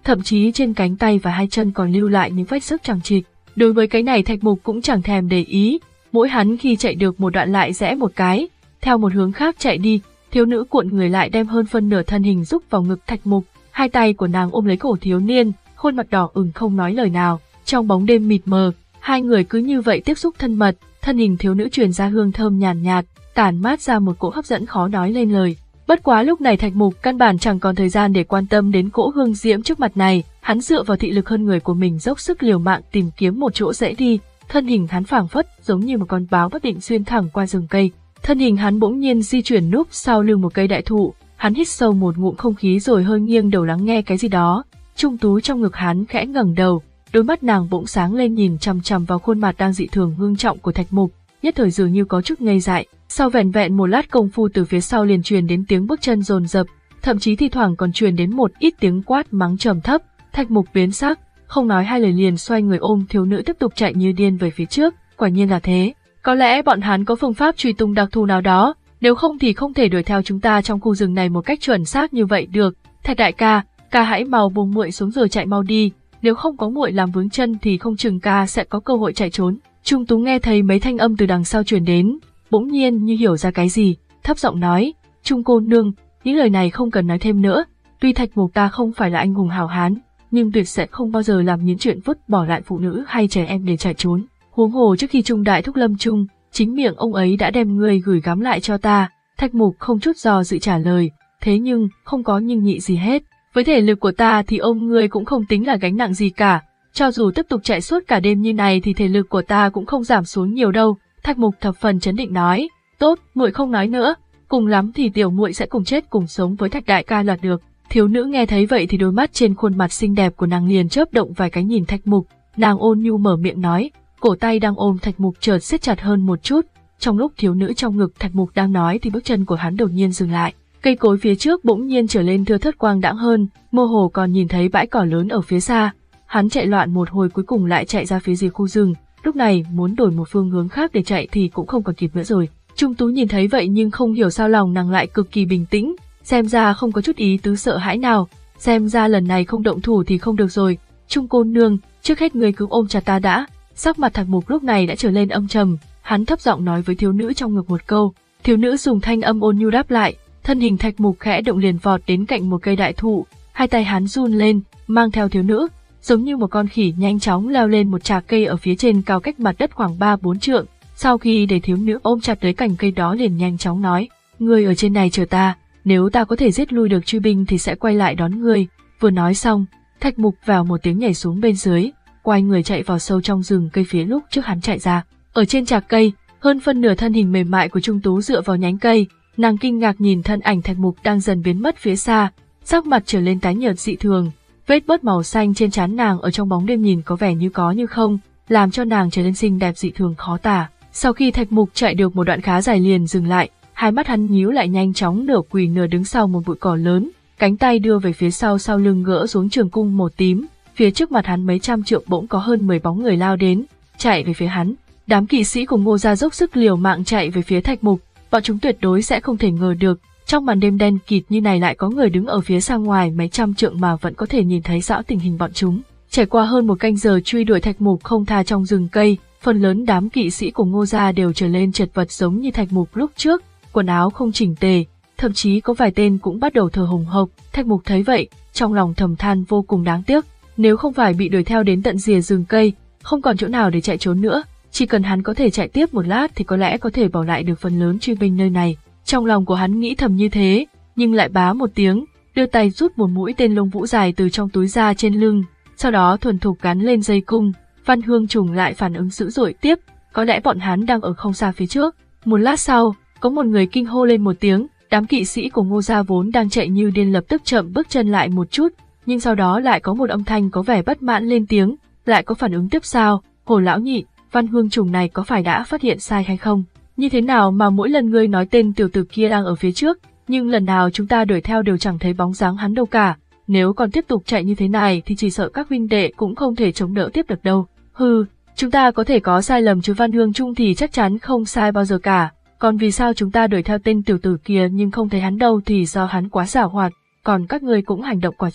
S1: thậm chí trên cánh tay và hai chân còn lưu lại những vết xước chằng chịt. Đối với cái này Thạch Mục cũng chẳng thèm để ý, mỗi hắn khi chạy được một đoạn lại rẽ một cái, theo một hướng khác chạy đi. Thiếu nữ cuộn người lại đem hơn phân nửa thân hình rúc vào ngực Thạch Mục, hai tay của nàng ôm lấy cổ thiếu niên, khuôn mặt đỏ ửng không nói lời nào. Trong bóng đêm mịt mờ, hai người cứ như vậy tiếp xúc thân mật, thân hình thiếu nữ truyền ra hương thơm nhàn nhạt, nhạt, tản mát ra một cỗ hấp dẫn khó nói lên lời. Bất quá lúc này Thạch Mục căn bản chẳng còn thời gian để quan tâm đến cỗ hương diễm trước mặt này, hắn dựa vào thị lực hơn người của mình dốc sức liều mạng tìm kiếm một chỗ dễ đi, thân hình hắn phảng phất giống như một con báo bất định xuyên thẳng qua rừng cây. Thân hình hắn bỗng nhiên di chuyển núp sau lưng một cây đại thụ, hắn hít sâu một ngụm không khí rồi hơi nghiêng đầu lắng nghe cái gì đó. Trung Tú trong ngực hắn khẽ ngẩng đầu, đôi mắt nàng bỗng sáng lên nhìn chằm chằm vào khuôn mặt đang dị thường ngưng trọng của Thạch Mục, nhất thời dường như có chút ngây dại. Sau vẻn vẹn một lát công phu từ phía sau liền truyền đến tiếng bước chân dồn dập, thậm chí thi thoảng còn truyền đến một ít tiếng quát mắng trầm thấp. Thạch Mục biến sắc, không nói hai lời liền xoay người ôm thiếu nữ tiếp tục chạy như điên về phía trước. Quả nhiên là thế, có lẽ bọn hắn có phương pháp truy tung đặc thù nào đó, nếu không thì không thể đuổi theo chúng ta trong khu rừng này một cách chuẩn xác như vậy được. Thạch đại ca, ca hãy mau buông muội xuống rồi chạy mau đi, nếu không có muội làm vướng chân thì không chừng ca sẽ có cơ hội chạy trốn. Trung Tú nghe thấy mấy thanh âm từ đằng sau truyền đến, bỗng nhiên như hiểu ra cái gì, thấp giọng nói, Trung cô nương, những lời này không cần nói thêm nữa, tuy Thạch Mục ta không phải là anh hùng hào hán, nhưng tuyệt sẽ không bao giờ làm những chuyện vứt bỏ lại phụ nữ hay trẻ em để chạy trốn. Huống hồ trước khi Trung đại thúc lâm chung, chính miệng ông ấy đã đem ngươi gửi gắm lại cho ta. Thạch Mục không chút do dự trả lời, thế nhưng không có nhưng nhị gì hết, với thể lực của ta thì ôm ngươi cũng không tính là gánh nặng gì cả, cho dù tiếp tục chạy suốt cả đêm như này thì thể lực của ta cũng không giảm xuống nhiều đâu. Thạch Mục thập phần chấn định nói, tốt, muội không nói nữa, cùng lắm thì tiểu muội sẽ cùng chết cùng sống với Thạch đại ca là được. Thiếu nữ nghe thấy vậy thì đôi mắt trên khuôn mặt xinh đẹp của nàng liền chớp động vài cái nhìn Thạch Mục, nàng ôn nhu mở miệng nói, cổ tay đang ôm Thạch Mục chợt siết chặt hơn một chút. Trong lúc thiếu nữ trong ngực Thạch Mục đang nói thì bước chân của hắn đột nhiên dừng lại, cây cối phía trước bỗng nhiên trở lên thưa thớt quang đãng hơn, mơ hồ còn nhìn thấy bãi cỏ lớn ở phía xa. Hắn chạy loạn một hồi cuối cùng lại chạy ra phía rìa khu rừng, lúc này muốn đổi một phương hướng khác để chạy thì cũng không còn kịp nữa rồi. Trung Tú nhìn thấy vậy nhưng không hiểu sao lòng nàng lại cực kỳ bình tĩnh, xem ra không có chút ý tứ sợ hãi nào, xem ra lần này không động thủ thì không được rồi. Trung cô nương, trước hết ngươi cứ ôm chặt ta đã. Sắc mặt Thạch Mục lúc này đã trở lên âm trầm, hắn thấp giọng nói với thiếu nữ trong ngực một câu. Thiếu nữ dùng thanh âm ôn nhu đáp lại, thân hình Thạch Mục khẽ động liền vọt đến cạnh một cây đại thụ, hai tay hắn run lên, mang theo thiếu nữ, giống như một con khỉ nhanh chóng leo lên một trạc cây ở phía trên cao cách mặt đất khoảng ba bốn trượng. Sau khi để thiếu nữ ôm chặt lấy cành cây đó liền nhanh chóng nói, ngươi ở trên này chờ ta, nếu ta có thể giết lui được truy binh thì sẽ quay lại đón ngươi. Vừa nói xong, Thạch Mục vèo một tiếng nhảy xuống bên dưới, quay người chạy vào sâu trong rừng cây phía lúc trước hắn chạy ra. Ở trên trạc cây, hơn phân nửa thân hình mềm mại của Trung Tú dựa vào nhánh cây, nàng kinh ngạc nhìn thân ảnh Thạch Mục đang dần biến mất phía xa, sắc mặt trở lên tái nhợt dị thường, vết bớt màu xanh trên trán nàng ở trong bóng đêm nhìn có vẻ như có như không, làm cho nàng trở lên xinh đẹp dị thường khó tả. Sau khi Thạch Mục chạy được một đoạn khá dài liền dừng lại, hai mắt hắn nhíu lại nhanh chóng nửa quỳ nửa đứng sau một bụi cỏ lớn, cánh tay đưa về phía sau sau lưng gỡ xuống trường cung màu tím, phía trước mặt hắn mấy trăm trượng bỗng có hơn mười bóng người lao đến, chạy về phía hắn. Đám kỵ sĩ cùng Ngô gia dốc sức liều mạng chạy về phía Thạch Mục, bọn chúng tuyệt đối sẽ không thể ngờ được, trong màn đêm đen kịt như này lại có người đứng ở phía xa ngoài mấy trăm trượng mà vẫn có thể nhìn thấy rõ tình hình bọn chúng. Trải qua hơn một canh giờ truy đuổi Thạch Mục không tha trong rừng cây, phần lớn đám kỵ sĩ của Ngô gia đều trở lên chật vật giống như Thạch Mục lúc trước, quần áo không chỉnh tề, thậm chí có vài tên cũng bắt đầu thở hổn hộc. Thạch Mục thấy vậy, trong lòng thầm than vô cùng đáng tiếc, nếu không phải bị đuổi theo đến tận rìa rừng cây, không còn chỗ nào để chạy trốn nữa, chỉ cần hắn có thể chạy tiếp một lát thì có lẽ có thể bỏ lại được phần lớn truy binh nơi này. Trong lòng của hắn nghĩ thầm như thế, nhưng lại bá một tiếng, đưa tay rút một mũi tên lông vũ dài từ trong túi ra trên lưng, sau đó thuần thục gắn lên dây cung. Văn Hương Trùng lại phản ứng dữ dội tiếp, có lẽ bọn hắn đang ở không xa phía trước. Một lát sau, có một người kinh hô lên một tiếng, đám kỵ sĩ của Ngô gia vốn đang chạy như điên lập tức chậm bước chân lại một chút, nhưng sau đó lại có một âm thanh có vẻ bất mãn lên tiếng, lại có phản ứng tiếp sao, Hồ lão nhị, Văn Hương Trùng này có phải đã phát hiện sai hay không? Như thế nào mà mỗi lần ngươi nói tên tiểu tử kia đang ở phía trước, nhưng lần nào chúng ta đuổi theo đều chẳng thấy bóng dáng hắn đâu cả, nếu còn tiếp tục chạy như thế này thì chỉ sợ các huynh đệ cũng không thể chống đỡ tiếp được đâu. Hừ, chúng ta có thể có sai lầm chứ Văn Hương Trung thì chắc chắn không sai bao giờ cả, còn vì sao chúng ta đuổi theo tên tiểu tử kia nhưng không thấy hắn đâu thì do hắn quá giảo hoạt, còn các ngươi cũng hành động quá chậm.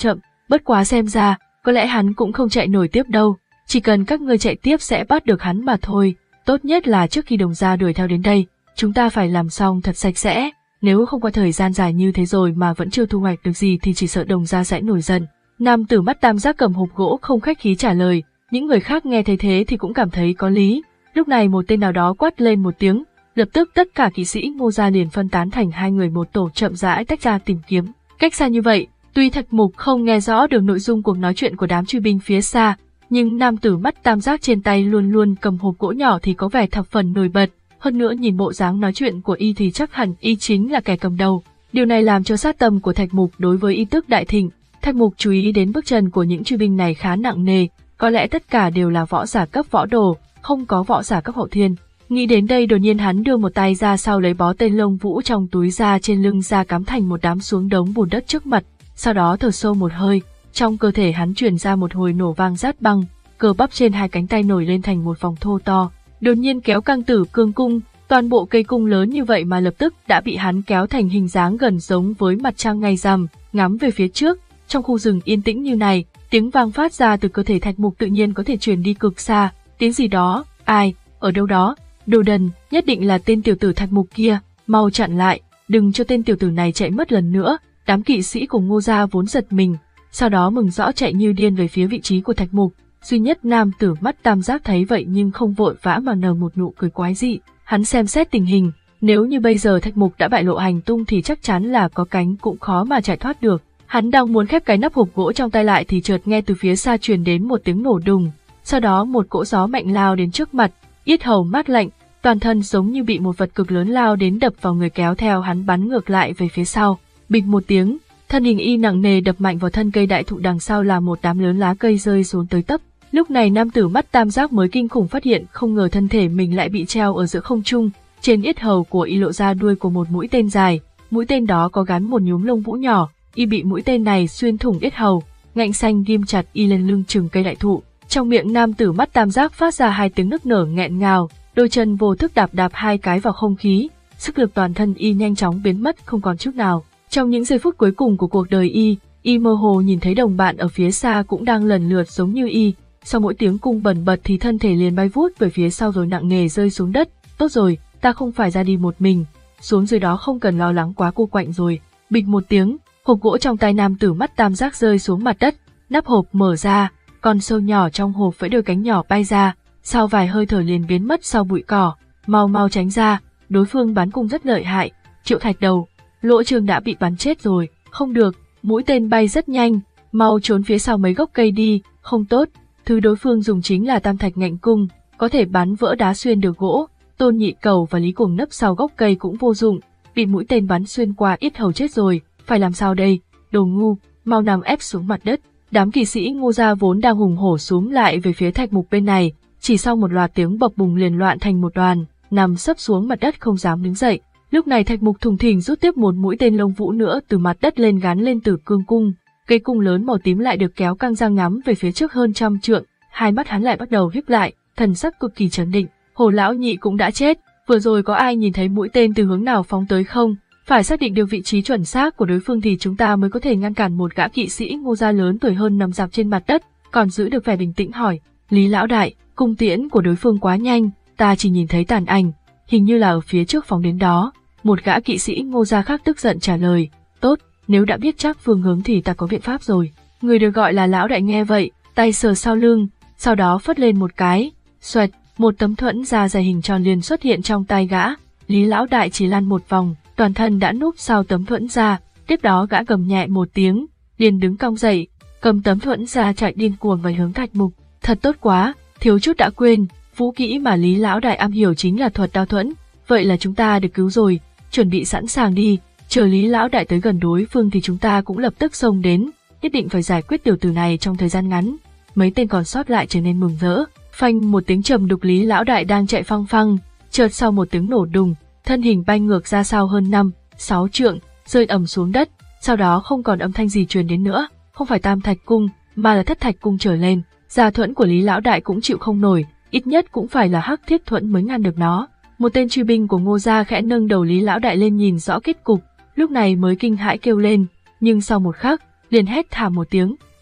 S1: Bất quá xem ra, có lẽ hắn cũng không chạy nổi tiếp đâu, chỉ cần các ngươi chạy tiếp sẽ bắt được hắn mà thôi. Tốt nhất là trước khi Đồng gia đuổi theo đến đây, chúng ta phải làm xong thật sạch sẽ, nếu không qua thời gian dài như thế rồi mà vẫn chưa thu hoạch được gì thì chỉ sợ Đồng gia sẽ nổi giận. Nam tử mắt tam giác cầm hộp gỗ không khách khí trả lời, những người khác nghe thấy thế thì cũng cảm thấy có lý. Lúc này một tên nào đó quát lên một tiếng, lập tức tất cả kỵ sĩ Ngô gia liền phân tán thành hai người một tổ chậm rãi tách ra tìm kiếm. Cách xa như vậy, tuy Thạch Mục không nghe rõ được nội dung cuộc nói chuyện của đám truy binh phía xa, nhưng nam tử mắt tam giác trên tay luôn luôn cầm hộp gỗ nhỏ thì có vẻ thập phần nổi bật, hơn nữa nhìn bộ dáng nói chuyện của y thì chắc hẳn y chính là kẻ cầm đầu. Điều này làm cho sát tâm của Thạch Mục đối với y tức đại thịnh. Thạch Mục chú ý đến bước chân của những truy binh này khá nặng nề, có lẽ tất cả đều là võ giả cấp võ đồ, không có võ giả cấp hậu thiên. Nghĩ đến đây đột nhiên hắn đưa một tay ra sau lấy bó tên lông vũ trong túi ra trên lưng ra cắm thành một đám xuống đống bùn đất trước mặt, sau đó thở sâu một hơi, trong cơ thể hắn truyền ra một hồi nổ vang rát băng, cơ bắp trên hai cánh tay nổi lên thành một vòng thô to, đột nhiên kéo căng tử cương cung, toàn bộ cây cung lớn như vậy mà lập tức đã bị hắn kéo thành hình dáng gần giống với mặt trăng ngày rằm, ngắm về phía trước. Trong khu rừng yên tĩnh như này, tiếng vang phát ra từ cơ thể Thạch Mục tự nhiên có thể truyền đi cực xa, tiếng gì đó, ai, ở đâu đó, đồ đần, nhất định là tên tiểu tử Thạch Mục kia, mau chặn lại, đừng cho tên tiểu tử này chạy mất lần nữa. Đám kỵ sĩ cùng Ngô gia vốn giật mình, sau đó mừng rõ chạy như điên về phía vị trí của Thạch Mục. Duy nhất nam tử mắt tam giác thấy vậy nhưng không vội vã mà nở một nụ cười quái dị. Hắn xem xét tình hình, nếu như bây giờ Thạch Mục đã bại lộ hành tung thì chắc chắn là có cánh cũng khó mà chạy thoát được. Hắn đang muốn khép cái nắp hộp gỗ trong tay lại thì chợt nghe từ phía xa truyền đến một tiếng nổ đùng, sau đó một cỗ gió mạnh lao đến trước mặt, yết hầu mát lạnh, toàn thân giống như bị một vật cực lớn lao đến đập vào người kéo theo hắn bắn ngược lại về phía sau. Bịch một tiếng, thân hình y nặng nề đập mạnh vào thân cây đại thụ, đằng sau là một đám lớn lá cây rơi xuống tới tấp. Lúc này nam tử mắt tam giác mới kinh khủng phát hiện không ngờ thân thể mình lại bị treo ở giữa không trung, trên yết hầu của y lộ ra đuôi của một mũi tên dài, mũi tên đó có gắn một nhúm lông vũ nhỏ, y bị mũi tên này xuyên thủng yết hầu, ngạnh xanh ghim chặt y lên lưng chừng cây đại thụ. Trong miệng nam tử mắt tam giác phát ra hai tiếng nức nở nghẹn ngào, đôi chân vô thức đạp đạp hai cái vào không khí, sức lực toàn thân y nhanh chóng biến mất không còn chút nào. Trong những giây phút cuối cùng của cuộc đời y, y mơ hồ nhìn thấy đồng bạn ở phía xa cũng đang lần lượt giống như y, sau mỗi tiếng cung bần bật thì thân thể liền bay vút về phía sau rồi nặng nề rơi xuống đất. Tốt rồi, ta không phải ra đi một mình, xuống dưới đó không cần lo lắng quá cô quạnh rồi. Bịch một tiếng, hộp gỗ trong tay nam tử mắt tam giác rơi xuống mặt đất, nắp hộp mở ra, con sâu nhỏ trong hộp với đôi cánh nhỏ bay ra, sau vài hơi thở liền biến mất sau bụi cỏ. Mau mau tránh ra, đối phương bắn cung rất lợi hại. Triệu Thạch Đầu, Lỗ Trường đã bị bắn chết rồi. Không được, mũi tên bay rất nhanh, mau trốn phía sau mấy gốc cây đi. Không tốt, thứ đối phương dùng chính là tam thạch ngạnh cung, có thể bắn vỡ đá xuyên được gỗ. Tôn Nhị Cầu và Lý Cuồng nấp sau gốc cây cũng vô dụng, bị mũi tên bắn xuyên qua yết hầu chết rồi. Phải làm sao đây? Đồ ngu, mau nằm ép xuống mặt đất. Đám kỵ sĩ Ngô gia vốn đang hùng hổ xúm lại về phía Thạch Mục bên này, chỉ sau một loạt tiếng bập bùng liền loạn thành một đoàn, nằm sấp xuống mặt đất không dám đứng dậy. Lúc này Thạch Mục thùng thình rút tiếp một mũi tên lông vũ nữa từ mặt đất lên gắn lên Tử Cương cung. Cây cung lớn màu tím lại được kéo căng ra ngắm về phía trước hơn trăm trượng, hai mắt hắn lại bắt đầu híp lại, thần sắc cực kỳ trấn định. Hồ lão nhị cũng đã chết, vừa rồi có ai nhìn thấy mũi tên từ hướng nào phóng tới không? Phải xác định được vị trí chuẩn xác của đối phương thì chúng ta mới có thể ngăn cản một gã kỵ sĩ Ngô gia lớn tuổi hơn nằm dạp trên mặt đất, còn giữ được vẻ bình tĩnh hỏi, Lý lão đại, cung tiễn của đối phương quá nhanh, ta chỉ nhìn thấy tàn ảnh, hình như là ở phía trước phóng đến đó. Một gã kỵ sĩ Ngô gia khác tức giận trả lời, tốt, nếu đã biết chắc phương hướng thì ta có biện pháp rồi. Người được gọi là lão đại nghe vậy, tay sờ sau lưng, sau đó phất lên một cái, xoẹt, một tấm thuẫn da dày hình tròn liền xuất hiện trong tay gã. Lý lão đại chỉ lăn một vòng, toàn thân đã núp sau tấm thuẫn ra, tiếp đó gã gầm nhẹ một tiếng, liền đứng cong dậy, cầm tấm thuẫn ra chạy điên cuồng về hướng Thạch Mục. Thật tốt quá, thiếu chút đã quên, vũ kỹ mà Lý lão đại am hiểu chính là thuật đao thuẫn, vậy là chúng ta được cứu rồi, chuẩn bị sẵn sàng đi, chờ Lý lão đại tới gần đối phương thì chúng ta cũng lập tức xông đến, nhất định phải giải quyết tiểu tử này trong thời gian ngắn. Mấy tên còn sót lại trở nên mừng rỡ. Phanh một tiếng trầm đục, Lý lão đại đang chạy phăng phăng, chợt sau một tiếng nổ đùng, thân hình bay ngược ra sau hơn năm, sáu trượng, rơi ầm xuống đất, sau đó không còn âm thanh gì truyền đến nữa, không phải tam thạch cung, mà là thất thạch cung trở lên. Gia thuẫn của Lý lão đại cũng chịu không nổi, ít nhất cũng phải là hắc thiết thuẫn mới ngăn được nó. Một tên truy binh của Ngô gia khẽ nâng đầu Lý lão đại lên nhìn rõ kết cục, lúc này mới kinh hãi kêu lên, nhưng sau một khắc, liền hét thảm một tiếng,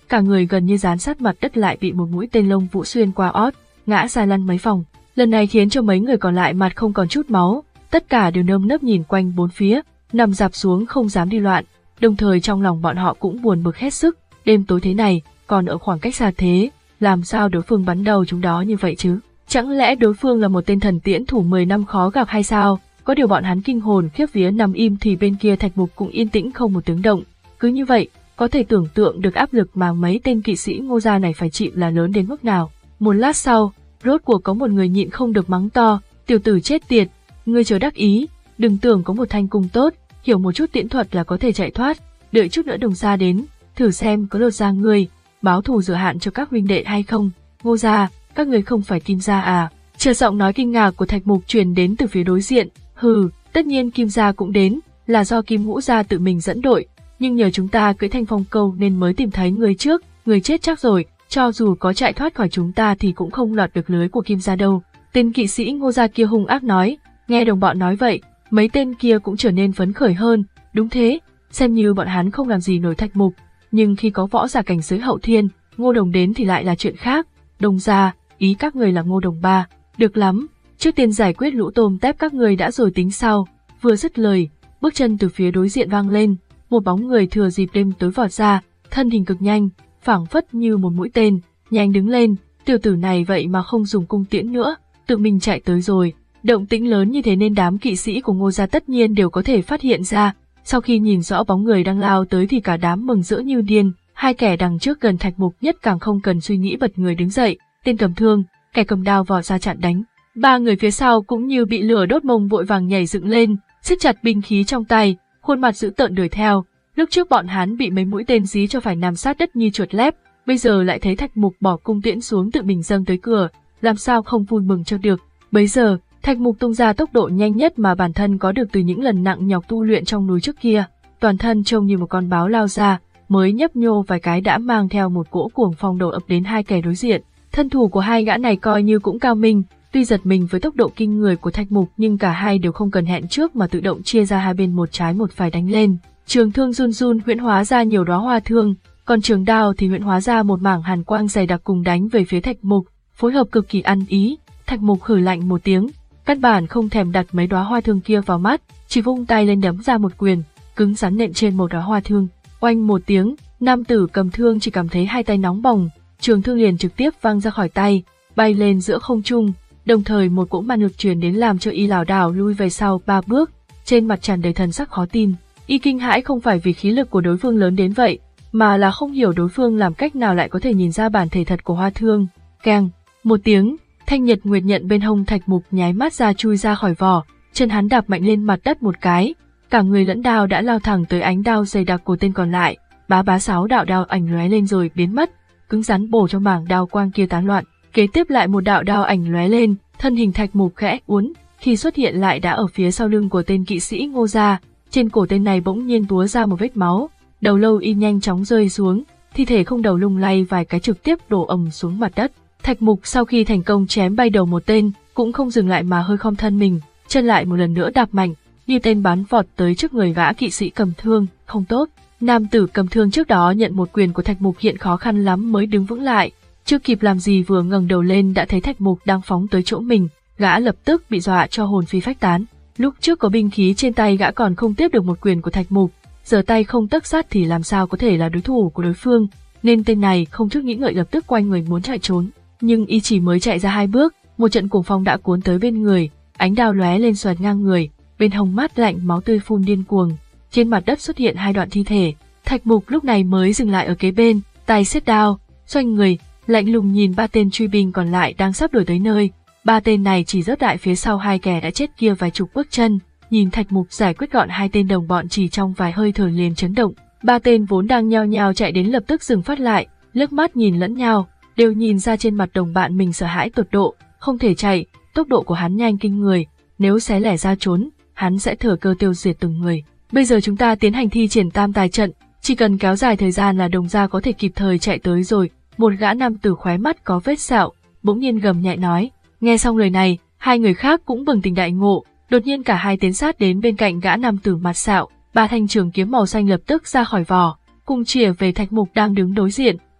S1: cả người gần như dán sát mặt đất lại bị một mũi tên lông vũ xuyên qua ót, ngã ra lăn mấy vòng. Lần này khiến cho mấy người còn lại mặt không còn chút máu, tất cả đều nơm nớp nhìn quanh bốn phía, nằm dạp xuống không dám đi loạn, đồng thời trong lòng bọn họ cũng buồn bực hết sức, đêm tối thế này, còn ở khoảng cách xa thế, làm sao đối phương bắn đầu chúng đó như vậy chứ? Chẳng lẽ đối phương là một tên thần tiễn thủ mười năm khó gặp hay sao? Có điều bọn hắn kinh hồn khiếp vía nằm im thì bên kia Thạch Mục cũng yên tĩnh không một tiếng động. Cứ như vậy, có thể tưởng tượng được áp lực mà mấy tên kỵ sĩ Ngô gia này phải chịu là lớn đến mức nào. Một lát sau, rốt cuộc có một người nhịn không được mắng to, tiểu tử chết tiệt, ngươi chớ đắc ý, đừng tưởng có một thanh cung tốt, hiểu một chút tiễn thuật là có thể chạy thoát, đợi chút nữa Đồng gia đến, thử xem có lột ra ngươi, báo thù rửa hạn cho các huynh đệ hay không. Ngô gia, các người không phải Kim gia à? Chờ giọng nói kinh ngạc của Thạch Mục truyền đến từ phía đối diện. Hừ, tất nhiên Kim gia cũng đến, là do Kim Ngũ gia tự mình dẫn đội, nhưng nhờ chúng ta cưỡi Thanh Phong câu nên mới tìm thấy người trước, người chết chắc rồi, cho dù có chạy thoát khỏi chúng ta thì cũng không lọt được lưới của Kim gia đâu. Tên kỵ sĩ Ngô gia kia hung ác nói. Nghe đồng bọn nói vậy, mấy tên kia cũng trở nên phấn khởi hơn. Đúng thế, xem như bọn hắn không làm gì nổi Thạch Mục, nhưng khi có võ giả cảnh giới hậu thiên, Ngô Đồng đến thì lại là chuyện khác. Đồng gia, ý các người là Ngô Đồng ba, được lắm, trước tiên giải quyết lũ tôm tép các người đã rồi tính sau. Vừa dứt lời, bước chân từ phía đối diện vang lên, một bóng người thừa dịp đêm tối vọt ra, thân hình cực nhanh, phảng phất như một mũi tên, nhanh đứng lên, tiểu tử này vậy mà không dùng cung tiễn nữa, tự mình chạy tới rồi. Động tĩnh lớn như thế nên đám kỵ sĩ của Ngô gia tất nhiên đều có thể phát hiện ra, sau khi nhìn rõ bóng người đang lao tới thì cả đám mừng rỡ như điên, hai kẻ đằng trước gần Thạch Mục nhất càng không cần suy nghĩ bật người đứng dậy, tên cầm thương, kẻ cầm đao vò ra chặn đánh. Ba người phía sau cũng như bị lửa đốt mông vội vàng nhảy dựng lên, siết chặt binh khí trong tay, khuôn mặt dữ tợn đuổi theo. Lúc trước bọn hắn bị mấy mũi tên dí cho phải nằm sát đất như chuột lép, bây giờ lại thấy Thạch Mục bỏ cung tiễn xuống tự mình dâng tới cửa, làm sao không vui mừng cho được. Bấy giờ, Thạch Mục tung ra tốc độ nhanh nhất mà bản thân có được từ những lần nặng nhọc tu luyện trong núi trước kia, toàn thân trông như một con báo lao ra, mới nhấp nhô vài cái đã mang theo một cỗ cuồng phong đổ ập đến hai kẻ đối diện. Thân thủ của hai gã này coi như cũng cao minh, tuy giật mình với tốc độ kinh người của Thạch Mục nhưng cả hai đều không cần hẹn trước mà tự động chia ra hai bên một trái một phải đánh lên. Trường thương run run huyễn hóa ra nhiều đóa hoa thương, còn trường đao thì huyễn hóa ra một mảng hàn quang dày đặc cùng đánh về phía Thạch Mục, phối hợp cực kỳ ăn ý. Thạch Mục hừ lạnh một tiếng, căn bản không thèm đặt mấy đóa hoa thương kia vào mắt, chỉ vung tay lên đấm ra một quyền, cứng rắn nện trên một đóa hoa thương. Oanh một tiếng, nam tử cầm thương chỉ cảm thấy hai tay nóng bỏng, trường thương liền trực tiếp văng ra khỏi tay, bay lên giữa không trung, đồng thời một cỗ ma lực truyền đến làm cho y lảo đảo lui về sau ba bước, trên mặt tràn đầy thần sắc khó tin. Y kinh hãi không phải vì khí lực của đối phương lớn đến vậy, mà là không hiểu đối phương làm cách nào lại có thể nhìn ra bản thể thật của hoa thương. Keng, một tiếng, thanh nhật nguyệt nhận bên hông Thạch Mục nháy mắt ra chui ra khỏi vỏ, chân hắn đạp mạnh lên mặt đất một cái, cả người lẫn đao đã lao thẳng tới ánh đao dày đặc của tên còn lại, bá bá sáu đạo đao ảnh lóe lên rồi biến mất, cứng rắn bổ cho mảng đao quang kia tán loạn. Kế tiếp lại một đạo đao ảnh lóe lên, thân hình Thạch Mục khẽ uốn, khi xuất hiện lại đã ở phía sau lưng của tên kỵ sĩ Ngô gia, trên cổ tên này bỗng nhiên túa ra một vết máu, đầu lâu y nhanh chóng rơi xuống, thi thể không đầu lung lay vài cái trực tiếp đổ ầm xuống mặt đất. Thạch Mục sau khi thành công chém bay đầu một tên, cũng không dừng lại mà hơi khom thân mình, chân lại một lần nữa đạp mạnh, như tên bắn vọt tới trước người gã kỵ sĩ cầm thương. Không tốt, nam tử cầm thương trước đó nhận một quyền của Thạch Mục hiện khó khăn lắm mới đứng vững lại, chưa kịp làm gì vừa ngẩng đầu lên đã thấy Thạch Mục đang phóng tới chỗ mình, gã lập tức bị dọa cho hồn phi phách tán. Lúc trước có binh khí trên tay gã còn không tiếp được một quyền của Thạch Mục, giờ tay không tấc sắt thì làm sao có thể là đối thủ của đối phương, nên tên này không chút nghĩ ngợi lập tức quay người muốn chạy trốn. Nhưng y chỉ mới chạy ra hai bước, một trận cuồng phong đã cuốn tới bên người, ánh đao lóe lên xoẹt ngang người, bên hông mát lạnh máu tươi phun điên cuồng, trên mặt đất xuất hiện hai đoạn thi thể. Thạch Mục lúc này mới dừng lại ở kế bên, tay siết đao, xoay người, lạnh lùng nhìn ba tên truy binh còn lại đang sắp đuổi tới nơi. Ba tên này chỉ rớt đại phía sau hai kẻ đã chết kia vài chục bước chân, nhìn Thạch Mục giải quyết gọn hai tên đồng bọn chỉ trong vài hơi thở liền chấn động. Ba tên vốn đang nhao nhao chạy đến lập tức dừng phát lại, liếc mắt nhìn lẫn nhau, đều nhìn ra trên mặt đồng bạn mình sợ hãi tột độ, không thể chạy, tốc độ của hắn nhanh kinh người, nếu xé lẻ ra trốn, hắn sẽ thừa cơ tiêu diệt từng người. Bây giờ chúng ta tiến hành thi triển tam tài trận, chỉ cần kéo dài thời gian là Đồng gia có thể kịp thời chạy tới rồi. Một gã nam tử khóe mắt có vết sẹo, bỗng nhiên gầm nhẹ nói. Nghe xong lời này, hai người khác cũng bừng tỉnh đại ngộ, đột nhiên cả hai tiến sát đến bên cạnh gã nam tử mặt sẹo, ba thanh trường kiếm màu xanh lập tức ra khỏi vỏ, cùng chĩa về Thạch Mục đang đứng đối diện.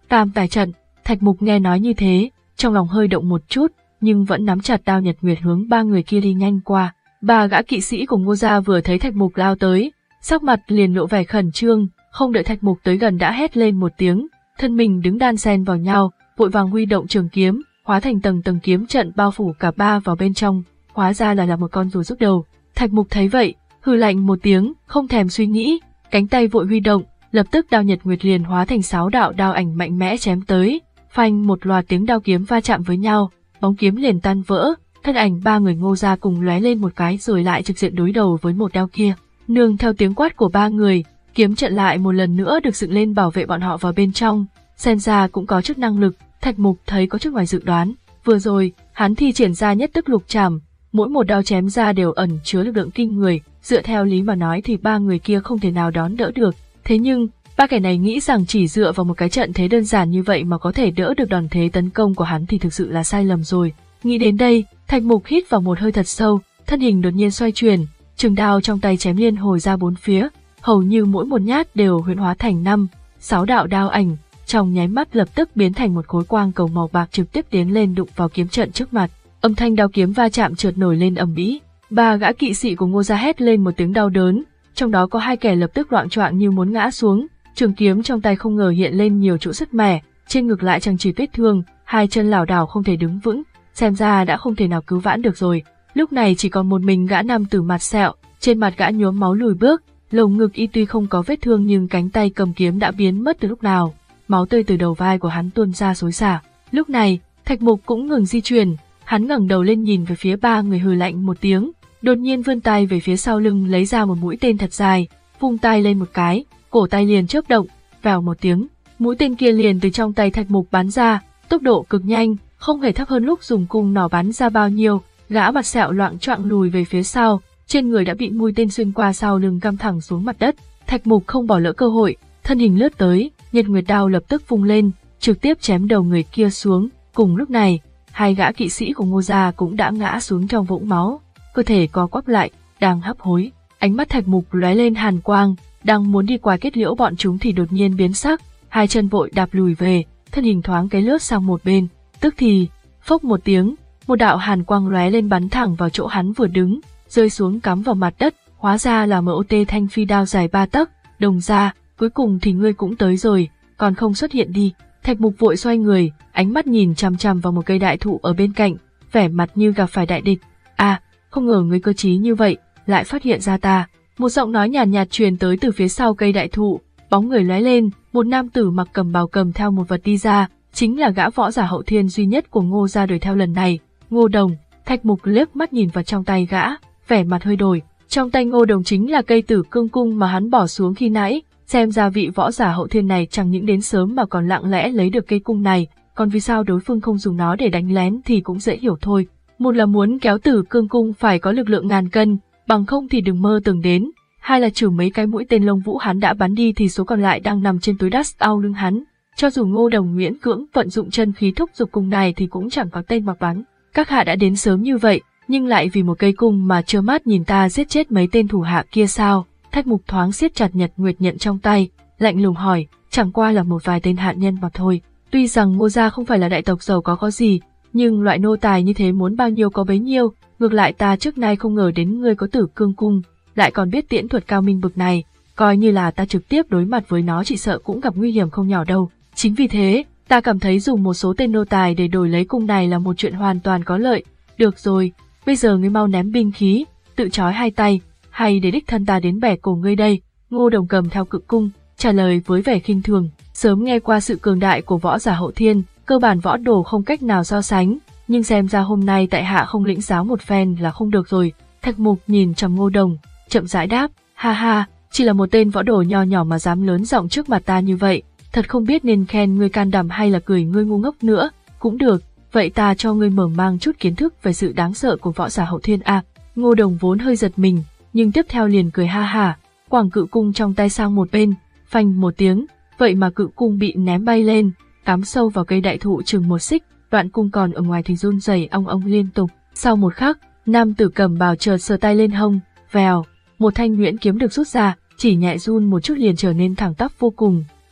S1: Tam tài trận. Thạch Mục nghe nói như thế, trong lòng hơi động một chút, nhưng vẫn nắm chặt đao nhật nguyệt hướng ba người kia đi nhanh qua. Ba gã kỵ sĩ của Ngô gia vừa thấy Thạch Mục lao tới, sắc mặt liền lộ vẻ khẩn trương, không đợi Thạch Mục tới gần đã hét lên một tiếng, thân mình đứng đan xen vào nhau, vội vàng huy động trường kiếm, hóa thành tầng tầng kiếm trận bao phủ cả ba vào bên trong, hóa ra là là một con rùa rút đầu. Thạch Mục thấy vậy, hừ lạnh một tiếng, không thèm suy nghĩ, cánh tay vội huy động, lập tức đao nhật nguyệt liền hóa thành sáu đạo đao ảnh mạnh mẽ chém tới, phanh một loạt tiếng đao kiếm va chạm với nhau, bóng kiếm liền tan vỡ, thân ảnh ba người Ngô gia cùng lóe lên một cái rồi lại trực diện đối đầu với một đao kia. Nương theo tiếng quát của ba người, kiếm trận lại một lần nữa được dựng lên bảo vệ bọn họ vào bên trong. Xem ra cũng có chút năng lực, Thạch Mục thấy có chút ngoài dự đoán. Vừa rồi, hắn thi triển ra nhất tức lục trảm, mỗi một đao chém ra đều ẩn chứa lực lượng kinh người, dựa theo lý mà nói thì ba người kia không thể nào đón đỡ được. Thế nhưng, ba kẻ này nghĩ rằng chỉ dựa vào một cái trận thế đơn giản như vậy mà có thể đỡ được đòn thế tấn công của hắn thì thực sự là sai lầm rồi. Nghĩ đến đây, Thạch Mục hít vào một hơi thật sâu, thân hình đột nhiên xoay chuyển, trường đao trong tay chém liên hồi ra bốn phía, hầu như mỗi một nhát đều huyễn hóa thành năm, sáu đạo đao ảnh, trong nháy mắt lập tức biến thành một khối quang cầu màu bạc trực tiếp tiến lên đụng vào kiếm trận trước mặt. Âm thanh đao kiếm va chạm chợt nổi lên ầm ĩ. Ba gã kỵ sĩ của Ngô gia hét lên một tiếng đau đớn, trong đó có hai kẻ lập tức loạng choạng như muốn ngã xuống, trường kiếm trong tay không ngờ hiện lên nhiều chỗ sứt mẻ, trên ngực lại chằng chịt vết thương, hai chân lảo đảo không thể đứng vững, xem ra đã không thể nào cứu vãn được rồi. Lúc này chỉ còn một mình gã nam tử mặt sẹo, trên mặt gã nhuốm máu lùi bước, lồng ngực y tuy không có vết thương nhưng cánh tay cầm kiếm đã biến mất từ lúc nào, máu tươi từ đầu vai của hắn tuôn ra xối xả. Lúc này, Thạch Mục cũng ngừng di chuyển, hắn ngẩng đầu lên nhìn về phía ba người hừ lạnh một tiếng, đột nhiên vươn tay về phía sau lưng lấy ra một mũi tên thật dài, vung tay lên một cái, cổ tay liền chớp động, vèo một tiếng, mũi tên kia liền từ trong tay Thạch Mục bắn ra, tốc độ cực nhanh, không hề thấp hơn lúc dùng cung nỏ bắn ra bao nhiêu. Gã mặt sẹo loạng choạng lùi về phía sau, trên người đã bị mũi tên xuyên qua sau lưng găm thẳng xuống mặt đất. Thạch Mục không bỏ lỡ cơ hội, thân hình lướt tới, Nhật Nguyệt đao lập tức vung lên, trực tiếp chém đầu người kia xuống. Cùng lúc này, hai gã kỵ sĩ của Ngô gia cũng đã ngã xuống trong vũng máu, cơ thể co quắp lại, đang hấp hối. Ánh mắt Thạch Mục lóe lên hàn quang, đang muốn đi qua kết liễu bọn chúng thì đột nhiên biến sắc, hai chân vội đạp lùi về, thân hình thoáng cái lướt sang một bên, tức thì, phốc một tiếng, một đạo hàn quang lóe lên bắn thẳng vào chỗ hắn vừa đứng, rơi xuống cắm vào mặt đất, hóa ra là em o tê thanh phi đao dài ba tấc. Đồng gia, cuối cùng thì ngươi cũng tới rồi, còn không xuất hiện đi. Thạch Mục vội xoay người, ánh mắt nhìn chằm chằm vào một cây đại thụ ở bên cạnh, vẻ mặt như gặp phải đại địch. À, không ngờ ngươi cơ trí như vậy, lại phát hiện ra ta. Một giọng nói nhàn nhạt, nhạt truyền tới từ phía sau cây đại thụ, bóng người lóe lên, một nam tử mặc cầm bào cầm theo một vật đi ra, chính là gã võ giả hậu thiên duy nhất của Ngô gia đuổi theo lần này, Ngô Đồng. Thạch Mục liếc mắt nhìn vào trong tay gã, vẻ mặt hơi đổi, trong tay Ngô Đồng chính là cây Tử Cương cung mà hắn bỏ xuống khi nãy, xem ra vị võ giả hậu thiên này chẳng những đến sớm mà còn lặng lẽ lấy được cây cung này, còn vì sao đối phương không dùng nó để đánh lén thì cũng dễ hiểu thôi. Một là muốn kéo Tử Cương cung phải có lực lượng ngàn cân, bằng không thì đừng mơ tưởng đến. Hai là trừ mấy cái mũi tên lông vũ hắn đã bắn đi thì số còn lại đang nằm trên túi đắt ao lưng hắn. Cho dù Ngô Đồng miễn cưỡng vận dụng chân khí thúc giục cung này thì cũng chẳng có tên mặc bắn. Các hạ đã đến sớm như vậy, nhưng lại vì một cây cung mà trơ mắt nhìn ta giết chết mấy tên thủ hạ kia sao? Thạch Mục thoáng siết chặt Nhật Nguyệt nhận trong tay, lạnh lùng hỏi, chẳng qua là một vài tên hạ nhân mà thôi. Tuy rằng Ngô gia không phải là đại tộc giàu có có gì, nhưng loại nô tài như thế muốn bao nhiêu có bấy nhiêu, ngược lại ta trước nay không ngờ đến ngươi có Tử Cương cung, lại còn biết tiễn thuật cao minh bực này, coi như là ta trực tiếp đối mặt với nó chỉ sợ cũng gặp nguy hiểm không nhỏ đâu. Chính vì thế, ta cảm thấy dùng một số tên nô tài để đổi lấy cung này là một chuyện hoàn toàn có lợi. Được rồi, bây giờ ngươi mau ném binh khí, tự trói hai tay, hay để đích thân ta đến bẻ cổ ngươi đây. Ngô Đồng cầm theo cự cung, trả lời với vẻ khinh thường, sớm nghe qua sự cường đại của võ giả hậu thiên, cơ bản võ đồ không cách nào so sánh, nhưng xem ra hôm nay tại hạ không lĩnh giáo một phen là không được rồi. Thạch Mục nhìn trầm Ngô Đồng, chậm rãi đáp, ha ha, chỉ là một tên võ đồ nho nhỏ mà dám lớn giọng trước mặt ta như vậy, thật không biết nên khen ngươi can đảm hay là cười ngươi ngu ngốc nữa. Cũng được, vậy ta cho ngươi mở mang chút kiến thức về sự đáng sợ của võ giả hậu thiên a. À. Ngô Đồng vốn hơi giật mình, nhưng tiếp theo liền cười ha hả, quẳng cự cung trong tay sang một bên, phanh một tiếng, vậy mà cự cung bị ném bay lên, cắm sâu vào cây đại thụ chừng một xích, đoạn cung còn ở ngoài thì run rẩy ong ong liên tục. Sau một khắc, nam tử cầm bào chợt sờ tay lên hông, vèo, một thanh nhuyễn kiếm được rút ra, chỉ nhẹ run một chút liền trở nên thẳng tắp vô cùng.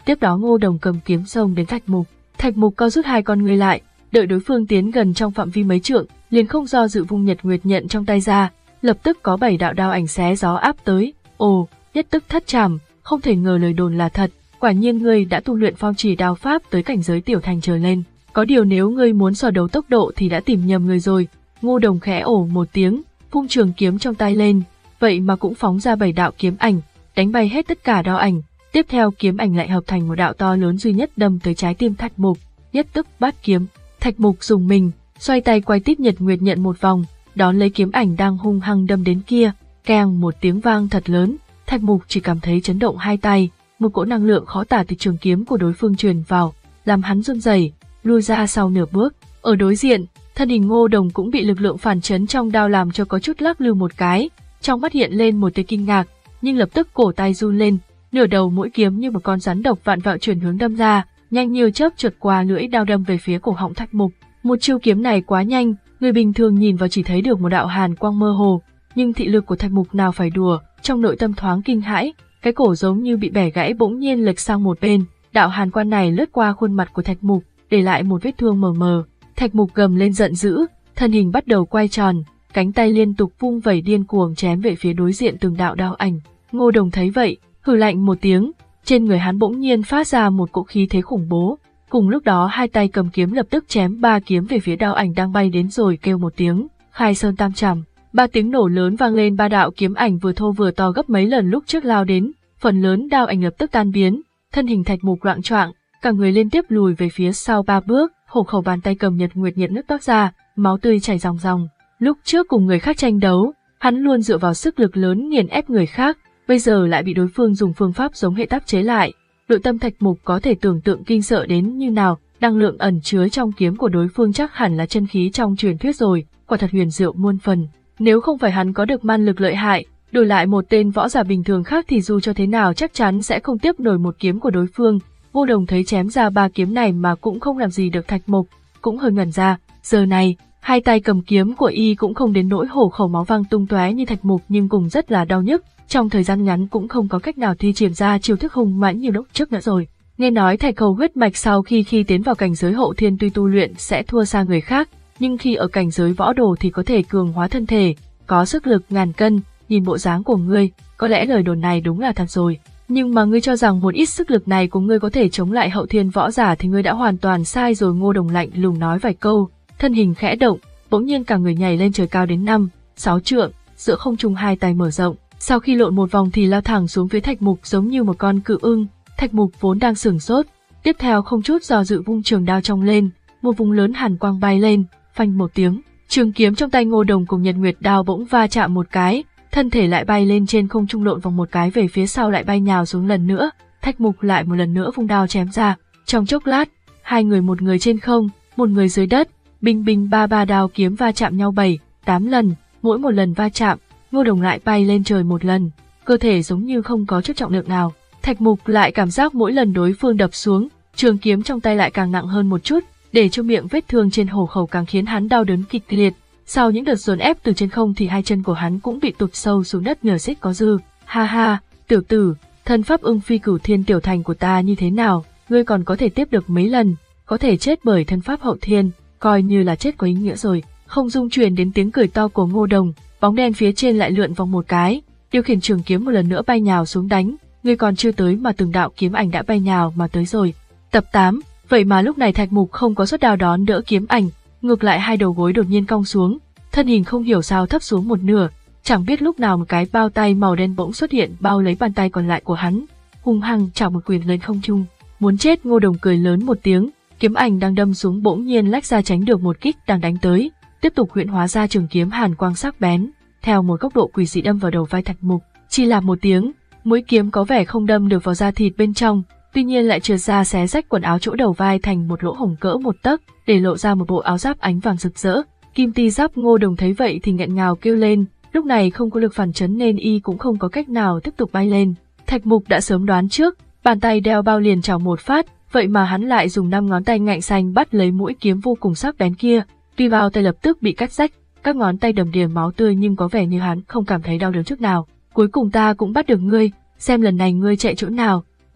S1: Tiếp đó Ngô Đồng cầm kiếm xông đến Thạch Mục. Thạch Mục co rút hai con người lại, đợi đối phương tiến gần trong phạm vi mấy trượng, liền không do dự vung Nhật Nguyệt nhận trong tay ra, lập tức có bảy đạo đao ảnh xé gió áp tới. Ồ, nhất tức thất trảm, không thể ngờ lời đồn là thật, quả nhiên ngươi đã tu luyện phong chỉ đao pháp tới cảnh giới tiểu thành trở lên. Có điều nếu ngươi muốn so đấu tốc độ thì đã tìm nhầm người rồi. Ngô Đồng khẽ ồ một tiếng, vung trường kiếm trong tay lên, vậy mà cũng phóng ra bảy đạo kiếm ảnh, đánh bay hết tất cả đao ảnh. Tiếp theo kiếm ảnh lại hợp thành một đạo to lớn duy nhất đâm tới trái tim Thạch Mục, nhất tức bát kiếm. Thạch Mục dùng mình, xoay tay quay tiếp Nhật Nguyệt nhận một vòng, đón lấy kiếm ảnh đang hung hăng đâm đến kia, keng một tiếng vang thật lớn. Thạch Mục chỉ cảm thấy chấn động hai tay, một cỗ năng lượng khó tả từ trường kiếm của đối phương truyền vào, làm hắn run rẩy, lui ra sau nửa bước. Ở đối diện, thân hình Ngô Đồng cũng bị lực lượng phản chấn trong đao làm cho có chút lắc lư một cái, trong mắt hiện lên một tia kinh ngạc, nhưng lập tức cổ tay run lên, nửa đầu mũi kiếm như một con rắn độc vạn vẹo chuyển hướng đâm ra, nhanh như chớp trượt qua lưỡi đao đâm về phía cổ họng Thạch Mục. Một chiêu kiếm này quá nhanh, người bình thường nhìn vào chỉ thấy được một đạo hàn quang mơ hồ, nhưng thị lực của Thạch Mục nào phải đùa, trong nội tâm thoáng kinh hãi, cái cổ giống như bị bẻ gãy bỗng nhiên lệch sang một bên, đạo hàn quang này lướt qua khuôn mặt của Thạch Mục, để lại một vết thương mờ mờ. Thạch Mục gầm lên giận dữ, thân hình bắt đầu quay tròn, cánh tay liên tục vung vẩy điên cuồng chém về phía đối diện từng đạo đao ảnh. Ngô Đồng thấy vậy, hừ lạnh một tiếng, trên người hắn bỗng nhiên phát ra một cỗ khí thế khủng bố. Cùng lúc đó hai tay cầm kiếm lập tức chém ba kiếm về phía đao ảnh đang bay đến rồi kêu một tiếng, khai sơn tam trảm. Ba tiếng nổ lớn vang lên, ba đạo kiếm ảnh vừa thô vừa to gấp mấy lần lúc trước lao đến, phần lớn đao ảnh lập tức tan biến, thân hình Thạch Mục loạng choạng, cả người liên tiếp lùi về phía sau ba bước, hổ khẩu bàn tay cầm Nhật Nguyệt nhận nước toát ra, máu tươi chảy ròng ròng. Lúc trước cùng người khác tranh đấu, hắn luôn dựa vào sức lực lớn nghiền ép người khác, bây giờ lại bị đối phương dùng phương pháp giống hệ áp chế lại. Nội tâm Thạch Mục có thể tưởng tượng kinh sợ đến như nào, năng lượng ẩn chứa trong kiếm của đối phương chắc hẳn là chân khí trong truyền thuyết rồi, quả thật huyền diệu muôn phần. Nếu không phải hắn có được man lực lợi hại, đổi lại một tên võ giả bình thường khác thì dù cho thế nào chắc chắn sẽ không tiếp nổi một kiếm của đối phương. Ngô Đồng thấy chém ra ba kiếm này mà cũng không làm gì được Thạch Mục, cũng hơi ngẩn ra. Giờ này, hai tay cầm kiếm của y cũng không đến nỗi hổ khẩu máu văng tung tóe như Thạch Mục, nhưng cũng rất là đau nhức. Trong thời gian ngắn cũng không có cách nào thi triển ra chiêu thức hung mãnh như lúc trước nữa rồi. Nghe nói Thạch Khẩu huyết mạch sau khi khi tiến vào cảnh giới hậu thiên tuy tu luyện sẽ thua xa người khác, nhưng khi ở cảnh giới võ đồ thì có thể cường hóa thân thể, có sức lực ngàn cân. Nhìn bộ dáng của ngươi, có lẽ lời đồn này đúng là thật rồi. Nhưng mà ngươi cho rằng một ít sức lực này của ngươi có thể chống lại hậu thiên võ giả thì ngươi đã hoàn toàn sai rồi. Ngô Đồng lạnh lùng nói vài câu, thân hình khẽ động, bỗng nhiên cả người nhảy lên trời cao đến năm, sáu trượng, giữa không trung hai tay mở rộng. Sau khi lộn một vòng thì lao thẳng xuống phía Thạch Mục giống như một con cự ưng. Thạch Mục vốn đang sửng sốt, tiếp theo không chút do dự vung trường đao trong lên, một vùng lớn hàn quang bay lên, phanh một tiếng, trường kiếm trong tay Ngô Đồng cùng Nhật Nguyệt đao bỗng va chạm một cái, thân thể lại bay lên trên không trung, lộn vòng một cái về phía sau lại bay nhào xuống lần nữa. Thạch Mục lại một lần nữa vung đao chém ra, trong chốc lát, hai người, một người trên không, một người dưới đất, binh binh ba ba đao kiếm va chạm nhau bảy, tám lần, mỗi một lần va chạm, Ngô Đồng lại bay lên trời một lần, cơ thể giống như không có chút trọng lượng nào. Thạch Mục lại cảm giác mỗi lần đối phương đập xuống, trường kiếm trong tay lại càng nặng hơn một chút, để cho miệng vết thương trên hổ khẩu càng khiến hắn đau đớn kịch liệt. Sau những đợt dồn ép từ trên không thì hai chân của hắn cũng bị tụt sâu xuống đất nhờ xích có dư. Ha ha, tiểu tử, thân pháp ưng phi cửu thiên tiểu thành của ta như thế nào, ngươi còn có thể tiếp được mấy lần, có thể chết bởi thân pháp hậu thiên, coi như là chết có ý nghĩa rồi. Không dung truyền đến tiếng cười to của Ngô Đồng, bóng đen phía trên lại lượn vòng một cái, điều khiển trường kiếm một lần nữa bay nhào xuống đánh. Ngươi còn chưa tới mà từng đạo kiếm ảnh đã bay nhào mà tới rồi. Tập tám, vậy mà lúc này Thạch Mục không có xuất đao đón đỡ kiếm ảnh, ngược lại hai đầu gối đột nhiên cong xuống, thân hình không hiểu sao thấp xuống một nửa, chẳng biết lúc nào một cái bao tay màu đen bỗng xuất hiện bao lấy bàn tay còn lại của hắn, hung hăng chảo một quyền lên không trung. Muốn chết. Ngô Đồng cười lớn một tiếng, kiếm ảnh đang đâm xuống bỗng nhiên lách ra tránh được một kích đang đánh tới, tiếp tục huyễn hóa ra trường kiếm hàn quang sắc bén, theo một góc độ quỷ dị đâm vào đầu vai Thạch Mục. Chỉ là một tiếng, mũi kiếm có vẻ không đâm được vào da thịt bên trong, tuy nhiên lại trượt ra xé rách quần áo chỗ đầu vai thành một lỗ hổng cỡ một tấc, để lộ ra một bộ áo giáp ánh vàng rực rỡ. Kim ti giáp. Ngô Đồng thấy vậy thì nghẹn ngào kêu lên, lúc này không có lực phản chấn nên y cũng không có cách nào tiếp tục bay lên. Thạch Mục đã sớm đoán trước, bàn tay đeo bao liền chảo một phát, vậy mà hắn lại dùng năm ngón tay ngạnh xanh bắt lấy mũi kiếm vô cùng sắc bén kia. Tuy bao tay lập tức bị cắt rách, các ngón tay đầm đìa máu tươi nhưng có vẻ như hắn không cảm thấy đau đớn chút nào. Cuối cùng ta cũng bắt được ngươi, xem lần này ngươi chạy chỗ nào.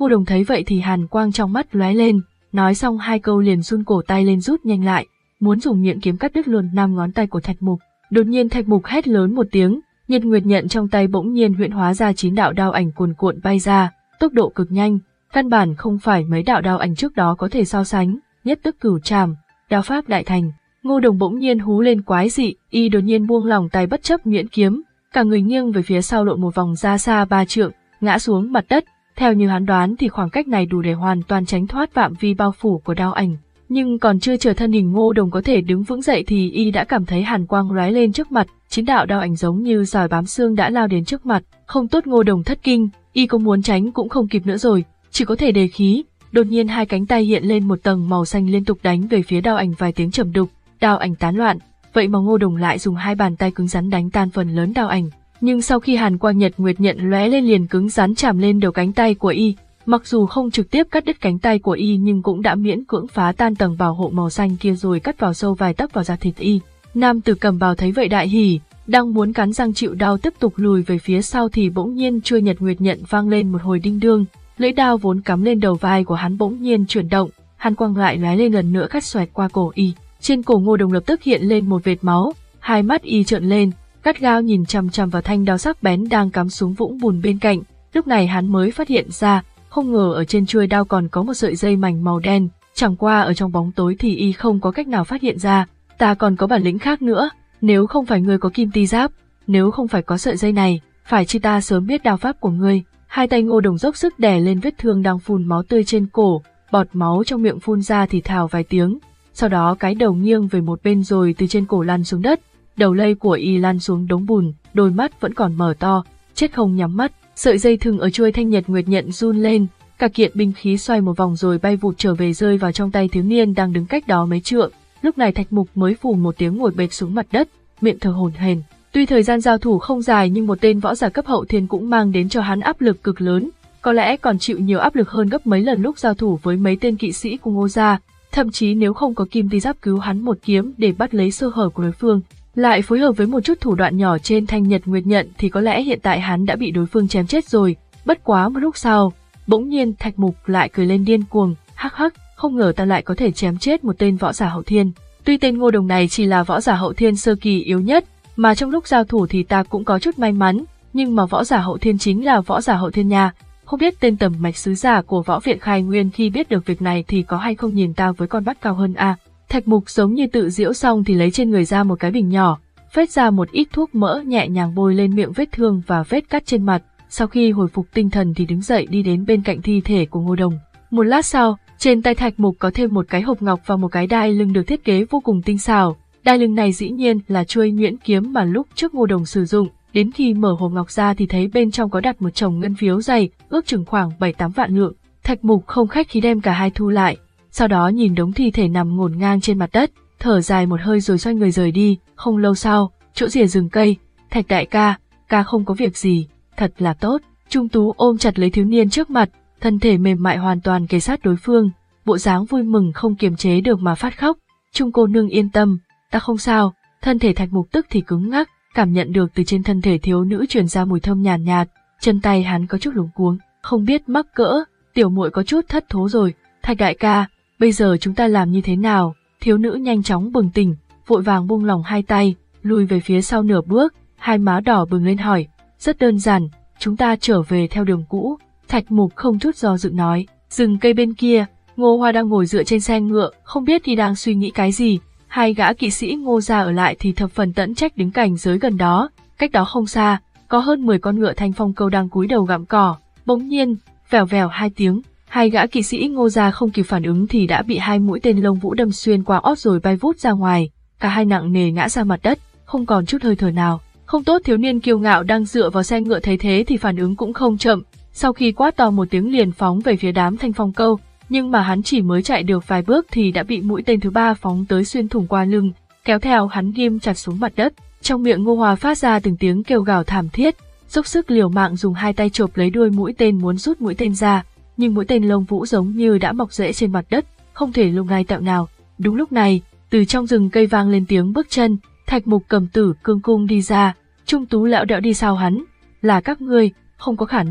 S1: Ngô Đồng thấy vậy thì hàn quang trong mắt lóe lên, nói xong hai câu liền run cổ tay lên rút nhanh lại, muốn dùng nhuyễn kiếm cắt đứt luôn năm ngón tay của Thạch Mục. Đột nhiên Thạch Mục hét lớn một tiếng, Nhật Nguyệt nhận trong tay bỗng nhiên huyễn hóa ra chín đạo đao ảnh cuồn cuộn bay ra, tốc độ cực nhanh, căn bản không phải mấy đạo đao ảnh trước đó có thể so sánh. Nhất tức cửu trảm, đao pháp đại thành. Ngô Đồng bỗng nhiên hú lên quái dị, y đột nhiên buông lỏng tay bất chấp nhuyễn kiếm, cả người nghiêng về phía sau lộn một vòng ra xa ba trượng, ngã xuống mặt đất. Theo như hắn đoán thì khoảng cách này đủ để hoàn toàn tránh thoát phạm vi bao phủ của đao ảnh. Nhưng còn chưa chờ thân hình Ngô Đồng có thể đứng vững dậy thì y đã cảm thấy hàn quang lóe lên trước mặt, chín đạo đao ảnh giống như giòi bám xương đã lao đến trước mặt. Không tốt, Ngô Đồng thất kinh, y có muốn tránh cũng không kịp nữa rồi, chỉ có thể đề khí. Đột nhiên hai cánh tay hiện lên một tầng màu xanh liên tục đánh về phía đao ảnh vài tiếng trầm đục, đao ảnh tán loạn. Vậy mà Ngô Đồng lại dùng hai bàn tay cứng rắn đánh tan phần lớn đao ảnh. Nhưng sau khi hàn quang Nhật Nguyệt nhận lóe lên liền cứng rắn chạm lên đầu cánh tay của y, mặc dù không trực tiếp cắt đứt cánh tay của y nhưng cũng đã miễn cưỡng phá tan tầng bảo hộ màu xanh kia rồi cắt vào sâu vài tấc vào da thịt y. Nam tử cầm bào thấy vậy đại hỉ, đang muốn cắn răng chịu đau tiếp tục lùi về phía sau thì bỗng nhiên chuôi Nhật Nguyệt nhận vang lên một hồi đinh đương, lưỡi đao vốn cắm lên đầu vai của hắn bỗng nhiên chuyển động, hàn quang lại lóe lên lần nữa cắt xoẹt qua cổ y. Trên cổ Ngô Đồng lập tức hiện lên một vệt máu, hai mắt y trợn lên, gắt gao nhìn chằm chằm vào thanh đao sắc bén đang cắm xuống vũng bùn bên cạnh. Lúc này hắn mới phát hiện ra, không ngờ ở trên chuôi đao còn có một sợi dây mảnh màu đen, chẳng qua ở trong bóng tối thì y không có cách nào phát hiện ra. Ta còn có bản lĩnh khác nữa, nếu không phải ngươi có kim ti giáp, nếu không phải có sợi dây này, phải chi ta sớm biết đao pháp của ngươi. Hai tay Ngô Đồng dốc sức đè lên vết thương đang phun máu tươi trên cổ, bọt máu trong miệng phun ra thì thào vài tiếng, sau đó cái đầu nghiêng về một bên rồi từ trên cổ lăn xuống đất. Đầu lây của y lăn xuống đống bùn, đôi mắt vẫn còn mở to, chết không nhắm mắt. Sợi dây thừng ở chuôi thanh Nhật Nguyệt nhận run lên, cả kiện binh khí xoay một vòng rồi bay vụt trở về rơi vào trong tay thiếu niên đang đứng cách đó mấy trượng. Lúc này Thạch Mục mới phù một tiếng ngồi bệt xuống mặt đất, miệng thở hổn hển. Tuy thời gian giao thủ không dài nhưng một tên võ giả cấp hậu thiên cũng mang đến cho hắn áp lực cực lớn, có lẽ còn chịu nhiều áp lực hơn gấp mấy lần lúc giao thủ với mấy tên kỵ sĩ của Ngô gia. Thậm chí nếu không có kim ti giáp cứu hắn một kiếm để bắt lấy sơ hở của đối phương, lại phối hợp với một chút thủ đoạn nhỏ trên thanh Nhật Nguyệt nhận thì có lẽ hiện tại hắn đã bị đối phương chém chết rồi. Bất quá một lúc sau, bỗng nhiên Thạch Mục lại cười lên điên cuồng, hắc hắc, không ngờ ta lại có thể chém chết một tên võ giả hậu thiên. Tuy tên Ngô Đồng này chỉ là võ giả hậu thiên sơ kỳ yếu nhất, mà trong lúc giao thủ thì ta cũng có chút may mắn, nhưng mà võ giả hậu thiên chính là võ giả hậu thiên nha. Không biết tên tầm mạch sứ giả của võ viện Khai Nguyên khi biết được việc này thì có hay không nhìn ta với con mắt cao hơn a? À? Thạch Mục giống như tự giễu xong thì lấy trên người ra một cái bình nhỏ, phết ra một ít thuốc mỡ nhẹ nhàng bôi lên miệng vết thương và vết cắt trên mặt. Sau khi hồi phục tinh thần thì đứng dậy đi đến bên cạnh thi thể của Ngô Đồng. Một lát sau, trên tay Thạch Mục có thêm một cái hộp ngọc và một cái đai lưng được thiết kế vô cùng tinh xảo. Đai lưng này dĩ nhiên là chuôi nhuyễn kiếm mà lúc trước Ngô Đồng sử dụng. Đến khi mở hộp ngọc ra thì thấy bên trong có đặt một chồng ngân phiếu dày, ước chừng khoảng bảy tám vạn lượng. Thạch Mục không khách khí đem cả hai thu lại, sau đó nhìn đống thi thể nằm ngổn ngang trên mặt đất, thở dài một hơi rồi xoay người rời đi. Không lâu sau, chỗ rìa rừng cây, Thạch đại ca, ca không có việc gì, thật là tốt. Trung Tú ôm chặt lấy thiếu niên trước mặt, thân thể mềm mại hoàn toàn kề sát đối phương, bộ dáng vui mừng không kiềm chế được mà phát khóc. Trung cô nương yên tâm, ta không sao. Thân thể Thạch Mục tức thì cứng ngắc, cảm nhận được từ trên thân thể thiếu nữ truyền ra mùi thơm nhàn nhạt, nhạt, chân tay hắn có chút luống cuống, không biết mắc cỡ, tiểu muội có chút thất thố rồi. Thạch đại ca, bây giờ chúng ta làm như thế nào? Thiếu nữ nhanh chóng bừng tỉnh, vội vàng buông lỏng hai tay, lùi về phía sau nửa bước, hai má đỏ bừng lên hỏi, rất đơn giản, chúng ta trở về theo đường cũ. Thạch Mục không chút do dự nói. Rừng cây bên kia, Ngô Hoa đang ngồi dựa trên xe ngựa, không biết thì đang suy nghĩ cái gì. Hai gã kỵ sĩ Ngô gia ở lại thì thập phần tẫn trách đứng cảnh giới gần đó, cách đó không xa, có hơn mười con ngựa thanh phong câu đang cúi đầu gặm cỏ. Bỗng nhiên, vèo vèo hai tiếng, hai gã kỵ sĩ Ngô gia không kịp phản ứng thì đã bị hai mũi tên lông vũ đâm xuyên qua ót rồi bay vút ra ngoài, cả hai nặng nề ngã ra mặt đất, không còn chút hơi thở nào. Không tốt, thiếu niên kiêu ngạo đang dựa vào xe ngựa thấy thế thì phản ứng cũng không chậm, sau khi quát to một tiếng liền phóng về phía đám thanh phong câu. Nhưng mà hắn chỉ mới chạy được vài bước thì đã bị mũi tên thứ ba phóng tới xuyên thủng qua lưng, kéo theo hắn ghim chặt xuống mặt đất. Trong miệng Ngô Hoa phát ra từng tiếng kêu gào thảm thiết, dốc sức liều mạng dùng hai tay chộp lấy đuôi mũi tên muốn rút mũi tên ra, nhưng mũi tên lông vũ giống như đã mọc rễ trên mặt đất, không thể lung lay tẹo nào. Đúng lúc này, từ trong rừng cây vang lên tiếng bước chân, Thạch Mục cầm Tử Cương cung đi ra. Trung Tú lẹo đẹo đi sau hắn. Là các ngươi? Không có khả năng,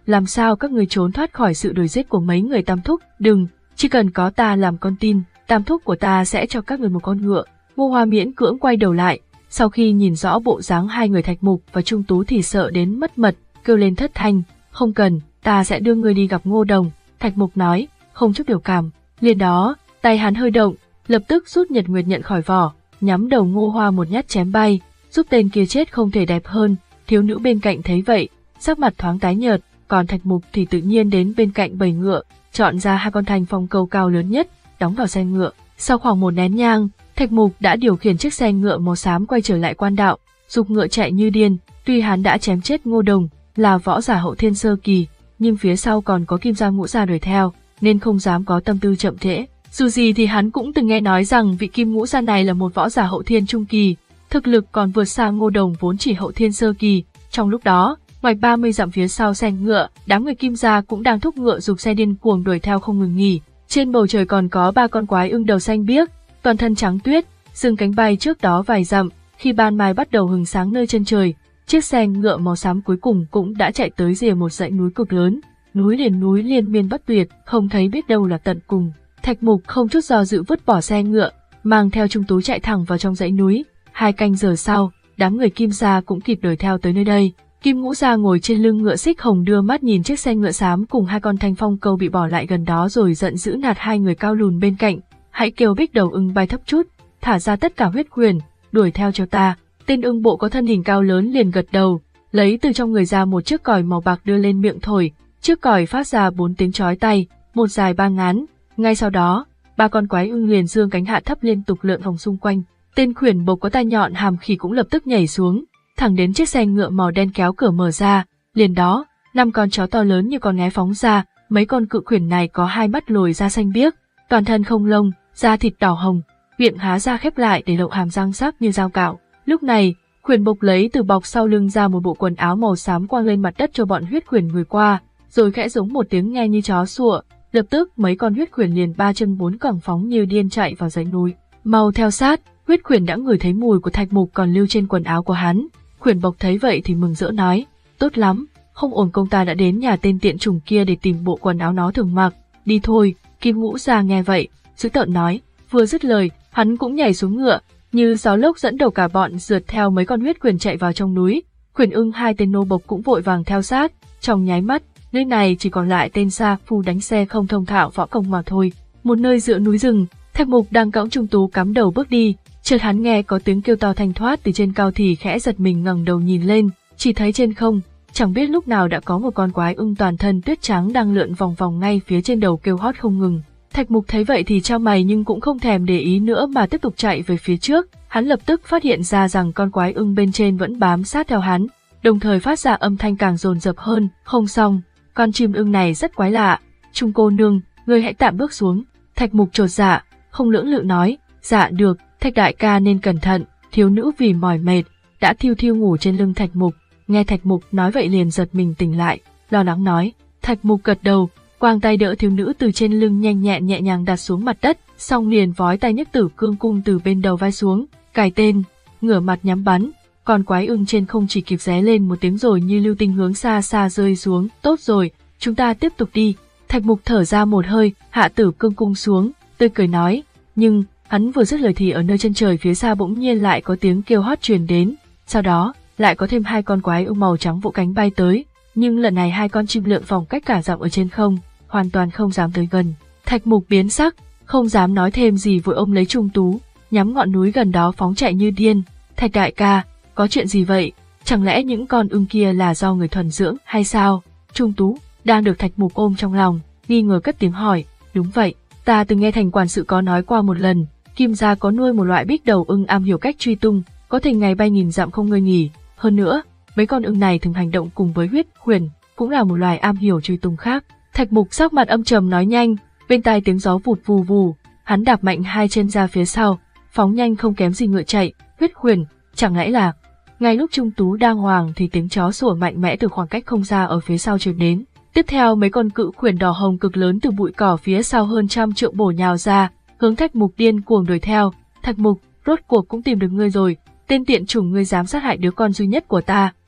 S1: làm sao các ngươi trốn thoát khỏi sự đuổi giết của mấy người Tam thúc, đừng, chỉ cần có ta làm con tin, Tam thúc của ta sẽ cho các người một con ngựa. Ngô Hoa miễn cưỡng quay đầu lại, sau khi nhìn rõ bộ dáng hai người Thạch Mục và Trung Tú thì sợ đến mất mật, kêu lên thất thanh, không cần, ta sẽ đưa ngươi đi gặp Ngô Đồng. Thạch Mục nói, không chút biểu cảm. Liền đó, tay hắn hơi động, lập tức rút Nhật Nguyệt nhận khỏi vỏ, nhắm đầu Ngô Hoa một nhát chém bay, giúp tên kia chết không thể đẹp hơn. Thiếu nữ bên cạnh thấy vậy, sắc mặt thoáng tái nhợt, còn Thạch Mục thì tự nhiên đến bên cạnh bầy ngựa, chọn ra hai con thanh phong câu cao lớn nhất, đóng vào xe ngựa. Sau khoảng một nén nhang, Thạch Mục đã điều khiển chiếc xe ngựa màu xám quay trở lại quan đạo, dục ngựa chạy như điên. Tuy hắn đã chém chết Ngô Đồng, là võ giả hậu thiên sơ kỳ, nhưng phía sau còn có Kim Gia Ngũ Gia đuổi theo, nên không dám có tâm tư chậm trễ. Dù gì thì hắn cũng từng nghe nói rằng vị Kim Ngũ Gia này là một võ giả hậu thiên trung kỳ, thực lực còn vượt xa Ngô Đồng vốn chỉ hậu thiên sơ kỳ. Trong lúc đó, ngoài ba mươi dặm phía sau xe ngựa, đám người Kim Gia cũng đang thúc ngựa giục xe điên cuồng đuổi theo không ngừng nghỉ. Trên bầu trời còn có ba con quái ưng đầu xanh biếc, toàn thân trắng tuyết, dương cánh bay trước đó vài dặm. Khi ban mai bắt đầu hừng sáng nơi chân trời, chiếc xe ngựa màu xám cuối cùng cũng đã chạy tới rìa một dãy núi cực lớn, núi liền núi liên miên bất tuyệt, không thấy biết đâu là tận cùng. Thạch Mục không chút do dự vứt bỏ xe ngựa, mang theo Trung Tú chạy thẳng vào trong dãy núi. Hai canh giờ sau, đám người Kim Gia cũng kịp đuổi theo tới nơi đây. Kim Ngũ Gia ngồi trên lưng ngựa xích hồng đưa mắt nhìn chiếc xe ngựa xám cùng hai con thanh phong câu bị bỏ lại gần đó rồi giận dữ nạt hai người cao lùn bên cạnh. Hãy kêu Bích Đầu Ưng bay thấp chút, thả ra tất cả huyết quyền, đuổi theo cho ta. Tên ưng bộ có thân hình cao lớn liền gật đầu, lấy từ trong người ra một chiếc còi màu bạc đưa lên miệng thổi, chiếc còi phát ra bốn tiếng chói tai, một dài ba ngắn. Ngay sau đó, ba con quái ưng liền dương cánh hạ thấp liên tục lượn vòng xung quanh. Tên khuyển bộc có tai nhọn hàm khỉ cũng lập tức nhảy xuống, thẳng đến chiếc xe ngựa màu đen kéo cửa mở ra. Liền đó, năm con chó to lớn như con nghé phóng ra. Mấy con cự khuyển này có hai mắt lồi ra xanh biếc, toàn thân không lông, da thịt đỏ hồng, miệng há ra khép lại để lộ hàm răng sắc như dao cạo. Lúc này, khuyển bộc lấy từ bọc sau lưng ra một bộ quần áo màu xám quăng lên mặt đất cho bọn huyết khuyển người qua, rồi khẽ giống một tiếng nghe như chó sủa. Lập tức mấy con huyết khuyển liền ba chân bốn cẳng phóng như điên chạy vào dãy núi. Mau theo sát, huyết khuyển đã ngửi thấy mùi của Thạch Mục còn lưu trên quần áo của hắn. Khuyển bộc thấy vậy thì mừng rỡ nói, tốt lắm, không ổn công ta đã đến nhà tên tiện chủng kia để tìm bộ quần áo nó thường mặc, đi thôi. Kim Ngũ Gia nghe vậy, dữ tợn nói, vừa dứt lời, hắn cũng nhảy xuống ngựa, như gió lốc dẫn đầu cả bọn rượt theo mấy con huyết khuyển chạy vào trong núi. Khuyển ưng hai tên nô bộc cũng vội vàng theo sát, trong nháy mắt, nơi này chỉ còn lại tên sa phu đánh xe không thông thạo võ công mà thôi. Một nơi giữa núi rừng, Thạch Mục đang cõng Trung Tú cắm đầu bước đi, chợt hắn nghe có tiếng kêu to thanh thoát từ trên cao thì khẽ giật mình ngẩng đầu nhìn lên, chỉ thấy trên không, chẳng biết lúc nào đã có một con quái ưng toàn thân tuyết trắng đang lượn vòng vòng ngay phía trên đầu kêu hót không ngừng. Thạch Mục thấy vậy thì chau mày nhưng cũng không thèm để ý nữa mà tiếp tục chạy về phía trước. Hắn lập tức phát hiện ra rằng con quái ưng bên trên vẫn bám sát theo hắn, đồng thời phát ra âm thanh càng dồn dập hơn. Không xong, con chim ưng này rất quái lạ. Trung cô nương, ngươi hãy tạm bước xuống. Thạch Mục chột dạ, không lưỡng lự nói, dạ được, Thạch đại ca nên cẩn thận. Thiếu nữ vì mỏi mệt đã thiêu thiêu ngủ trên lưng Thạch Mục. Nghe Thạch Mục nói vậy liền giật mình tỉnh lại, lo lắng nói. Thạch Mục gật đầu, quàng tay đỡ thiếu nữ từ trên lưng nhanh nhẹn nhẹ nhàng đặt xuống mặt đất, xong liền vói tay nhấc Tử Cương cung từ bên đầu vai xuống, cài tên, ngửa mặt nhắm bắn. Còn quái ưng trên không chỉ kịp ré lên một tiếng rồi như lưu tinh hướng xa xa rơi xuống. Tốt rồi, chúng ta tiếp tục đi. Thạch Mục thở ra một hơi, hạ Tử Cương cung xuống, tươi cười nói. Nhưng hắn vừa dứt lời thì ở nơi chân trời phía xa bỗng nhiên lại có tiếng kêu hót truyền đến. Sau đó lại có thêm hai con quái ưng màu trắng vỗ cánh bay tới, nhưng lần này hai con chim lượn vòng cách cả dặm ở trên không, hoàn toàn không dám tới gần. Thạch Mục biến sắc, không dám nói thêm gì, vội ôm lấy Trung Tú, nhắm ngọn núi gần đó phóng chạy như điên. Thạch đại ca, có chuyện gì vậy? Chẳng lẽ những con ưng kia là do người thuần dưỡng hay sao? Trung Tú đang được Thạch Mục ôm trong lòng, nghi ngờ cất tiếng hỏi. Đúng vậy, ta từng nghe Thành quản sự có nói qua một lần, Kim gia có nuôi một loại bích đầu ưng am hiểu cách truy tung, có thể ngày bay nghìn dặm không ngơi nghỉ. Hơn nữa, mấy con ưng này thường hành động cùng với huyết khuyển, cũng là một loài am hiểu truy tung khác. Thạch Mục sắc mặt âm trầm nói nhanh, bên tai tiếng gió vụt vù vù, hắn đạp mạnh hai chân ra phía sau, phóng nhanh không kém gì ngựa chạy. Huyết khuyển, chẳng lẽ là... Ngay lúc Trung Tú đang hoảng thì tiếng chó sủa mạnh mẽ từ khoảng cách không xa ở phía sau truyền đến. Tiếp theo mấy con cự khuyển đỏ hồng cực lớn từ bụi cỏ phía sau hơn trăm trượng bổ nhào ra, hướng Thạch Mục điên cuồng đuổi theo. Thạch Mục, rốt cuộc cũng tìm được ngươi rồi, tên tiện chủng, ngươi dám sát hại đứa con duy nhất của ta,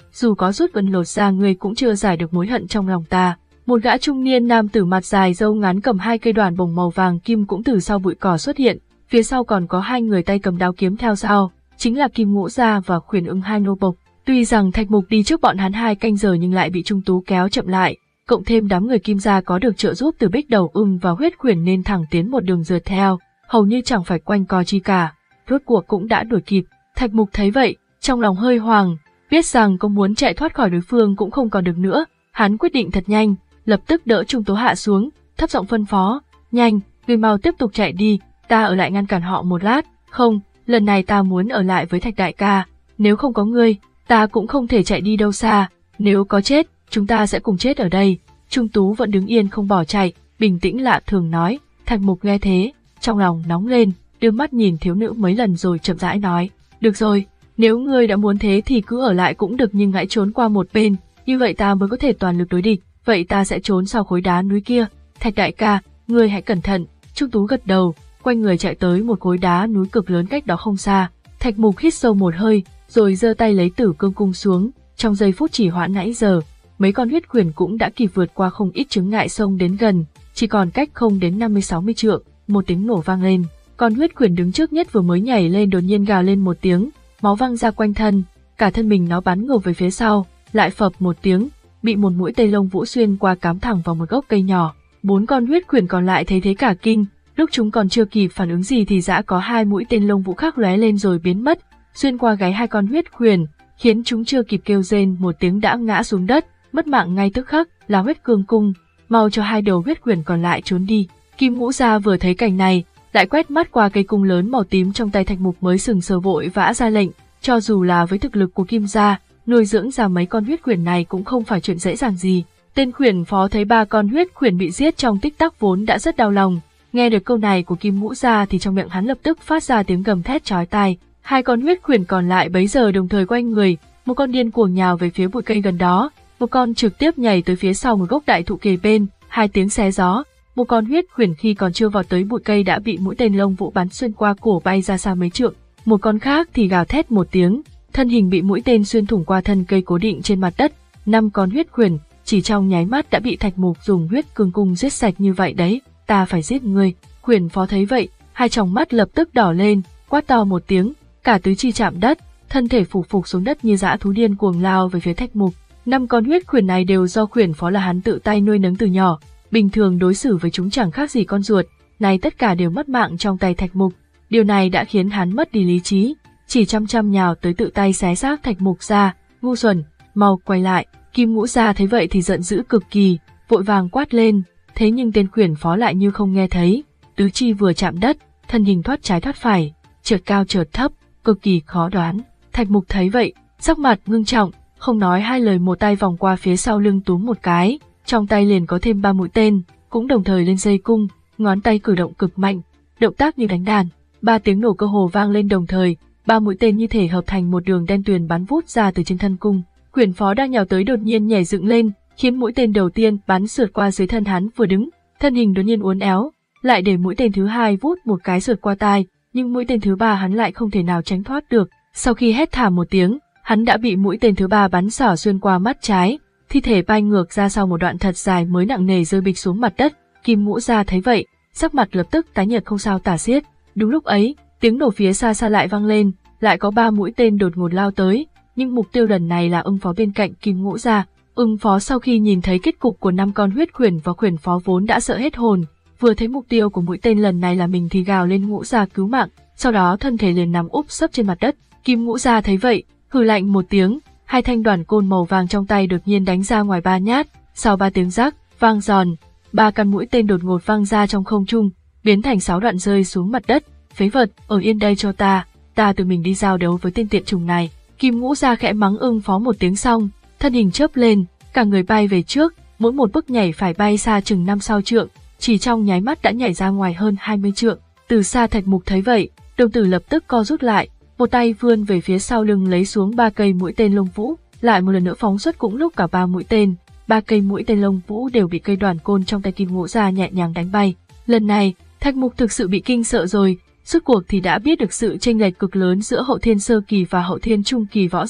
S1: dù có rút vân lột ra ngươi cũng chưa giải được mối hận trong lòng ta. Một gã trung niên nam tử mặt dài râu ngắn cầm hai cây đoàn bồng màu vàng kim cũng từ sau bụi cỏ xuất hiện, phía sau còn có hai người tay cầm đao kiếm theo sau, chính là Kim Ngũ Gia và Khuyển Ưng hai nô bộc. Tuy rằng Thạch Mục đi trước bọn hắn hai canh giờ nhưng lại bị Trung Tú kéo chậm lại, cộng thêm đám người Kim gia có được trợ giúp từ Bích Đầu Ưng và Huyết Khuyển nên thẳng tiến một đường rượt theo, hầu như chẳng phải quanh co chi cả, rốt cuộc cũng đã đuổi kịp. Thạch Mục thấy vậy, trong lòng hơi hoang, biết rằng có muốn chạy thoát khỏi đối phương cũng không còn được nữa, hắn quyết định thật nhanh, lập tức đỡ Trung Tố hạ xuống, thấp giọng phân phó, nhanh, ngươi mau tiếp tục chạy đi, ta ở lại ngăn cản họ một lát. Không, lần này ta muốn ở lại với Thạch đại ca, nếu không có ngươi, ta cũng không thể chạy đi đâu xa, nếu có chết, chúng ta sẽ cùng chết ở đây. Trung Tú vẫn đứng yên không bỏ chạy, bình tĩnh lạ thường nói. Thạch Mục nghe thế, trong lòng nóng lên, đưa mắt nhìn thiếu nữ mấy lần rồi chậm rãi nói, được rồi, nếu ngươi đã muốn thế thì cứ ở lại cũng được nhưng hãy trốn qua một bên, như vậy ta mới có thể toàn lực đối địch, vậy ta sẽ trốn sau khối đá núi kia. Thạch đại ca, ngươi hãy cẩn thận. Trung Tú gật đầu, quay người chạy tới một khối đá núi cực lớn cách đó không xa. Thạch Mục hít sâu một hơi, rồi giơ tay lấy Tử Cương cung xuống, trong giây phút chỉ hoãn nãy giờ, mấy con huyết khuyển cũng đã kịp vượt qua không ít chướng ngại sông đến gần, chỉ còn cách không đến năm mươi sáu mươi trượng, một tiếng nổ vang lên. Con huyết khuyển đứng trước nhất vừa mới nhảy lên đột nhiên gào lên một tiếng, máu văng ra quanh thân, cả thân mình nó bắn ngược về phía sau, lại phập một tiếng, bị một mũi tên lông vũ xuyên qua cắm thẳng vào một gốc cây nhỏ. Bốn con huyết khuyển còn lại thấy thế cả kinh, lúc chúng còn chưa kịp phản ứng gì thì đã có hai mũi tên lông vũ khác lóe lên rồi biến mất, xuyên qua gáy hai con huyết khuyển, khiến chúng chưa kịp kêu rên một tiếng đã ngã xuống đất, mất mạng ngay tức khắc. Là Huyết Cương cung, mau cho hai đầu huyết khuyển còn lại trốn đi. Kim Ngũ Gia vừa thấy cảnh này, lại quét mắt qua cây cung lớn màu tím trong tay Thạch Mục mới sừng sờ vội vã ra lệnh, cho dù là với thực lực của Kim gia, nuôi dưỡng ra mấy con huyết khuyển này cũng không phải chuyện dễ dàng gì. Tên khuyển phó thấy ba con huyết khuyển bị giết trong tích tắc vốn đã rất đau lòng, nghe được câu này của Kim Ngũ Gia thì trong miệng hắn lập tức phát ra tiếng gầm thét chói tai. Hai con huyết khuyển còn lại bấy giờ đồng thời quay người, một con điên cuồng nhào về phía bụi cây gần đó, một con trực tiếp nhảy tới phía sau một gốc đại thụ kề bên, hai tiếng xé gió. Một con huyết khuyển khi còn chưa vào tới bụi cây đã bị mũi tên lông vũ bắn xuyên qua cổ bay ra xa mấy trượng, một con khác thì gào thét một tiếng, thân hình bị mũi tên xuyên thủng qua thân cây cố định trên mặt đất. Năm con huyết khuyển chỉ trong nháy mắt đã bị Thạch Mục dùng Huyết Cương cung giết sạch như vậy đấy, ta phải giết ngươi. Khuyển phó thấy vậy, hai tròng mắt lập tức đỏ lên, quát to một tiếng, cả tứ chi chạm đất, thân thể phục phục xuống đất như dã thú điên cuồng lao về phía Thạch Mục. Năm con huyết khuyển này đều do khuyển phó là hắn tự tay nuôi nấng từ nhỏ, bình thường đối xử với chúng chẳng khác gì con ruột, nay tất cả đều mất mạng trong tay Thạch Mục. Điều này đã khiến hắn mất đi lý trí, chỉ chăm chăm nhào tới tự tay xé xác Thạch Mục ra. Ngu xuẩn, mau quay lại. Kim Ngũ Gia thấy vậy thì giận dữ cực kỳ, vội vàng quát lên, thế nhưng tên khuyển phó lại như không nghe thấy, tứ chi vừa chạm đất, thân hình thoát trái thoát phải, chợt cao chợt thấp, cực kỳ khó đoán. Thạch Mục thấy vậy, sắc mặt ngưng trọng, không nói hai lời một tay vòng qua phía sau lưng túm một cái, trong tay liền có thêm ba mũi tên, cũng đồng thời lên dây cung, ngón tay cử động cực mạnh, động tác như đánh đàn. Ba tiếng nổ cơ hồ vang lên đồng thời, ba mũi tên như thể hợp thành một đường đen tuyền bắn vút ra từ trên thân cung. Khuyển phó đang nhào tới đột nhiên nhảy dựng lên, khiến mũi tên đầu tiên bắn sượt qua dưới thân hắn vừa đứng, thân hình đột nhiên uốn éo, lại để mũi tên thứ hai vút một cái sượt qua tai, nhưng mũi tên thứ ba hắn lại không thể nào tránh thoát được. Sau khi hét thảm một tiếng, hắn đã bị mũi tên thứ ba bắn xỏ xuyên qua mắt trái, thi thể bay ngược ra sau một đoạn thật dài mới nặng nề rơi bịch xuống mặt đất. Kim Ngũ Gia thấy vậy, sắc mặt lập tức tái nhợt không sao tả xiết. Đúng lúc ấy, tiếng nổ phía xa xa lại vang lên, lại có ba mũi tên đột ngột lao tới, nhưng mục tiêu lần này là Ưng phó bên cạnh Kim Ngũ Gia. Ưng phó sau khi nhìn thấy kết cục của năm con huyết khuyển và khuyển phó vốn đã sợ hết hồn, vừa thấy mục tiêu của mũi tên lần này là mình thì gào lên Ngũ Gia cứu mạng, sau đó thân thể liền nằm úp sấp trên mặt đất. Kim Ngũ Gia thấy vậy, hừ lạnh một tiếng, hai thanh đoàn côn màu vàng trong tay đột nhiên đánh ra ngoài ba nhát, sau ba tiếng rắc, vang giòn, ba căn mũi tên đột ngột văng ra trong không trung, biến thành sáu đoạn rơi xuống mặt đất. Phế vật, ở yên đây cho ta, ta tự mình đi giao đấu với tên tiện trùng này. Kim Ngũ Gia khẽ mắng Ưng phó một tiếng xong, thân hình chớp lên, cả người bay về trước, mỗi một bước nhảy phải bay xa chừng năm sáu trượng, chỉ trong nháy mắt đã nhảy ra ngoài hơn hai mươi trượng. Từ xa Thạch Mục thấy vậy, đồng tử lập tức co rút lại, một tay vươn về phía sau lưng lấy xuống ba cây mũi tên lông vũ, lại một lần nữa phóng xuất cũng lúc cả ba mũi tên, ba cây mũi tên lông vũ đều bị cây đoàn côn trong tay Kim Ngũ Gia nhẹ nhàng đánh bay. Lần này, Thạch Mục thực sự bị kinh sợ rồi, rốt cuộc thì đã biết được sự chênh lệch cực lớn giữa hậu thiên sơ kỳ và hậu thiên trung kỳ võ giả,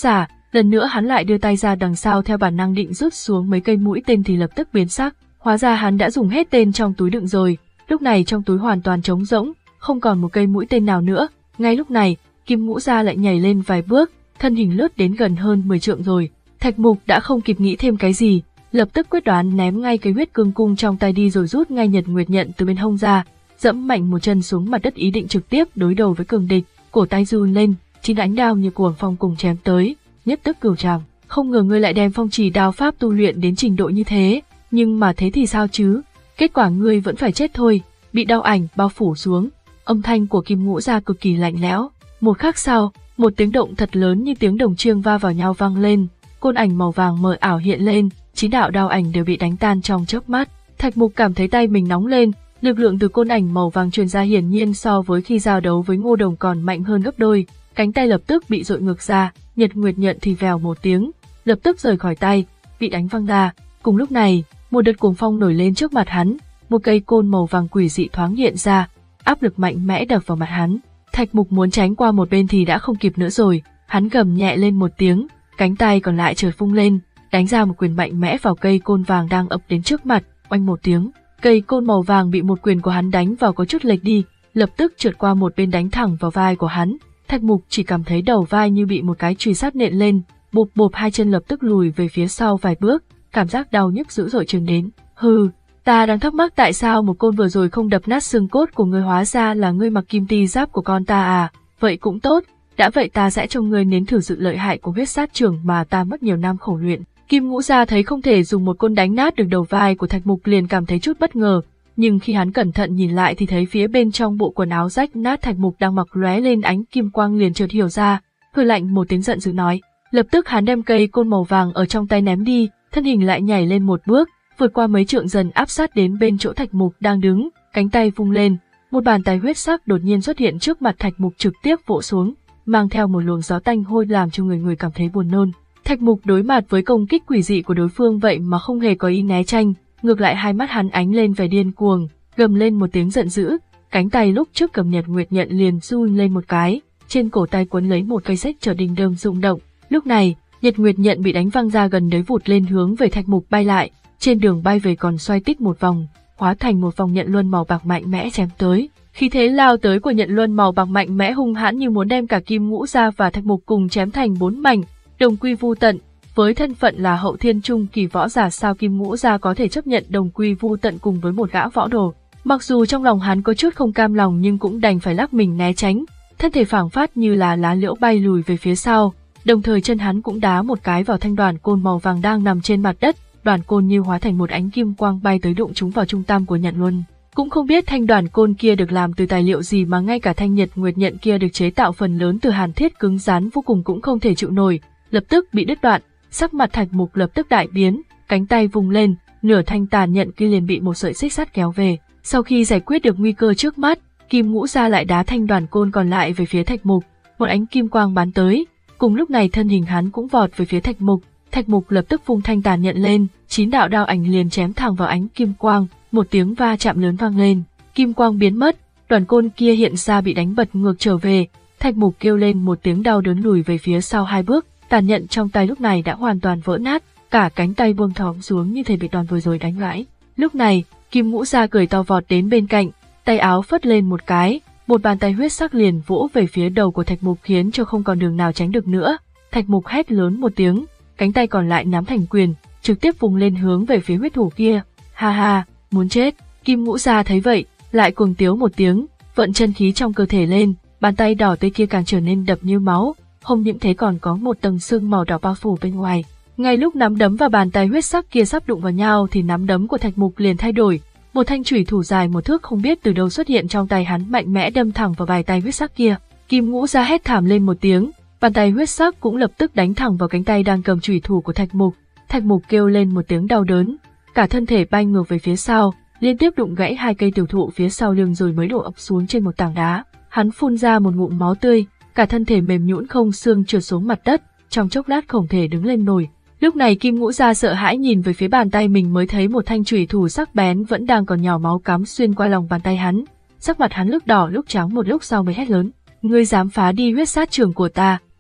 S1: Lần nữa hắn lại đưa tay ra đằng sau theo bản năng định rút xuống mấy cây mũi tên thì lập tức biến sắc, hóa ra hắn đã dùng hết tên trong túi đựng rồi, lúc này trong túi hoàn toàn trống rỗng, không còn một cây mũi tên nào nữa. Ngay lúc này, Kim Ngũ Gia lại nhảy lên vài bước, thân hình lướt đến gần hơn mười trượng rồi. Thạch Mục đã không kịp nghĩ thêm cái gì, lập tức quyết đoán ném ngay cái huyết cương cung trong tay đi rồi rút ngay Nhật Nguyệt Nhận từ bên hông ra, dẫm mạnh một chân xuống mặt đất ý định trực tiếp đối đầu với cường địch. Cổ tay run lên, chín ánh đao như cuồng phong cùng chém tới, nhất tức cửu trảm. Không ngờ ngươi lại đem phong trì đao pháp tu luyện đến trình độ như thế, nhưng mà thế thì sao chứ? Kết quả ngươi vẫn phải chết thôi. Bị đao ảnh bao phủ xuống, âm thanh của Kim Ngũ Gia cực kỳ lạnh lẽo. Một khắc sau, một tiếng động thật lớn như tiếng đồng chiêng va vào nhau vang lên, côn ảnh màu vàng mờ ảo hiện lên, chín đạo đao ảnh đều bị đánh tan trong chớp mắt. Thạch Mục cảm thấy tay mình nóng lên, lực lượng từ côn ảnh màu vàng truyền ra hiển nhiên so với khi giao đấu với Ngô Đồng còn mạnh hơn gấp đôi, cánh tay lập tức bị dội ngược ra, Nhật Nguyệt Nhận thì vèo một tiếng, lập tức rời khỏi tay, bị đánh văng ra. Cùng lúc này, một đợt cuồng phong nổi lên trước mặt hắn, một cây côn màu vàng quỷ dị thoáng hiện ra, áp lực mạnh mẽ đập vào mặt hắn. Thạch Mục muốn tránh qua một bên thì đã không kịp nữa rồi, hắn gầm nhẹ lên một tiếng, cánh tay còn lại chợt vung lên, đánh ra một quyền mạnh mẽ vào cây côn vàng đang ập đến trước mặt, oanh một tiếng, cây côn màu vàng bị một quyền của hắn đánh vào có chút lệch đi, lập tức trượt qua một bên đánh thẳng vào vai của hắn. Thạch Mục chỉ cảm thấy đầu vai như bị một cái chùy sắt nện lên, bộp bộp hai chân lập tức lùi về phía sau vài bước, cảm giác đau nhức dữ dội truyền đến. Hừ, ta đang thắc mắc tại sao một côn vừa rồi không đập nát xương cốt của ngươi, hóa ra là ngươi mặc kim ti giáp của con ta à, vậy cũng tốt, đã vậy ta sẽ cho ngươi nếm thử sự lợi hại của huyết sát trưởng mà ta mất nhiều năm khổ luyện. Kim Ngũ Gia thấy không thể dùng một côn đánh nát được đầu vai của Thạch Mục liền cảm thấy chút bất ngờ, nhưng khi hắn cẩn thận nhìn lại thì thấy phía bên trong bộ quần áo rách nát Thạch Mục đang mặc lóe lên ánh kim quang, liền chợt hiểu ra, hừ lạnh một tiếng giận dữ nói. Lập tức hắn đem cây côn màu vàng ở trong tay ném đi, thân hình lại nhảy lên một bước, vượt qua mấy trượng dần áp sát đến bên chỗ Thạch Mục đang đứng, cánh tay vung lên, một bàn tay huyết sắc đột nhiên xuất hiện trước mặt Thạch Mục trực tiếp vỗ xuống, mang theo một luồng gió tanh hôi làm cho người người cảm thấy buồn nôn. Thạch Mục đối mặt với công kích quỷ dị của đối phương vậy mà không hề có ý né tránh, ngược lại hai mắt hắn ánh lên vẻ điên cuồng, gầm lên một tiếng giận dữ, cánh tay lúc trước cầm Nhật Nguyệt Nhận liền run lên một cái, trên cổ tay quấn lấy một cây xích trở đình đơm rung động. Lúc này, Nhật Nguyệt Nhận bị đánh văng ra gần đấy vụt lên hướng về Thạch Mục bay lại, trên đường bay về còn xoay tít một vòng, hóa thành một vòng nhận luân màu bạc mạnh mẽ chém tới. Khí thế lao tới của nhận luân màu bạc mạnh mẽ hung hãn như muốn đem cả Kim Ngũ Gia và Thạch Mục cùng chém thành bốn mảnh, đồng quy vu tận. Với thân phận là hậu thiên trung kỳ võ giả, sao Kim Ngũ Gia có thể chấp nhận đồng quy vu tận cùng với một gã võ đồ? Mặc dù trong lòng hắn có chút không cam lòng nhưng cũng đành phải lắc mình né tránh, thân thể phảng phất như là lá liễu bay lùi về phía sau, đồng thời chân hắn cũng đá một cái vào thanh đoàn côn màu vàng đang nằm trên mặt đất, đoàn côn như hóa thành một ánh kim quang bay tới đụng trúng vào trung tâm của nhận luân. Cũng không biết thanh đoàn côn kia được làm từ tài liệu gì mà ngay cả thanh Nhật Nguyệt Nhận kia được chế tạo phần lớn từ hàn thiết cứng rắn vô cùng cũng không thể chịu nổi, lập tức bị đứt đoạn. Sắc mặt Thạch Mục lập tức đại biến, cánh tay vung lên, nửa thanh tàn nhận kia liền bị một sợi xích sắt kéo về. Sau khi giải quyết được nguy cơ trước mắt, Kim Ngũ Gia lại đá thanh đoàn côn còn lại về phía Thạch Mục, một ánh kim quang bắn tới. Cùng lúc này thân hình hắn cũng vọt về phía Thạch Mục, Thạch Mục lập tức vung thanh tàn nhận lên, chín đạo đao ảnh liền chém thẳng vào ánh kim quang, một tiếng va chạm lớn vang lên, kim quang biến mất, đoàn côn kia hiện ra bị đánh bật ngược trở về. Thạch Mục kêu lên một tiếng đau đớn lùi về phía sau hai bước. Tàn nhận trong tay lúc này đã hoàn toàn vỡ nát, cả cánh tay buông thõng xuống như thể bị đòn vừa rồi đánh gãy. Lúc này, Kim Ngũ Gia cười to vọt đến bên cạnh, tay áo phất lên một cái, một bàn tay huyết sắc liền vỗ về phía đầu của Thạch Mục khiến cho không còn đường nào tránh được nữa. Thạch Mục hét lớn một tiếng, cánh tay còn lại nắm thành quyền, trực tiếp vùng lên hướng về phía huyết thủ kia. Ha ha, muốn chết! Kim Ngũ Gia thấy vậy, lại cuồng tiếu một tiếng, vận chân khí trong cơ thể lên, bàn tay đỏ tươi kia càng trở nên đập như máu. Không những thế còn có một tầng sương màu đỏ bao phủ bên ngoài. Ngay lúc nắm đấm và bàn tay huyết sắc kia sắp đụng vào nhau thì nắm đấm của Thạch Mục liền thay đổi, một thanh chủy thủ dài một thước không biết từ đâu xuất hiện trong tay hắn, mạnh mẽ đâm thẳng vào bàn tay huyết sắc kia. Kim Ngũ Gia hét thảm lên một tiếng, bàn tay huyết sắc cũng lập tức đánh thẳng vào cánh tay đang cầm chủy thủ của Thạch Mục. Thạch Mục kêu lên một tiếng đau đớn, cả thân thể bay ngược về phía sau, liên tiếp đụng gãy hai cây tiểu thụ phía sau lưng rồi mới đổ ập xuống trên một tảng đá. Hắn phun ra một ngụm máu tươi, cả thân thể mềm nhũn không xương trượt xuống mặt đất, trong chốc lát không thể đứng lên nổi. Lúc này Kim Ngũ Gia sợ hãi nhìn về phía bàn tay mình mới thấy một thanh chủy thủ sắc bén vẫn đang còn nhỏ máu cắm xuyên qua lòng bàn tay hắn. Sắc mặt hắn lúc đỏ lúc trắng một lúc sau mới hét lớn: "Ngươi dám phá đi huyết sát trường của ta,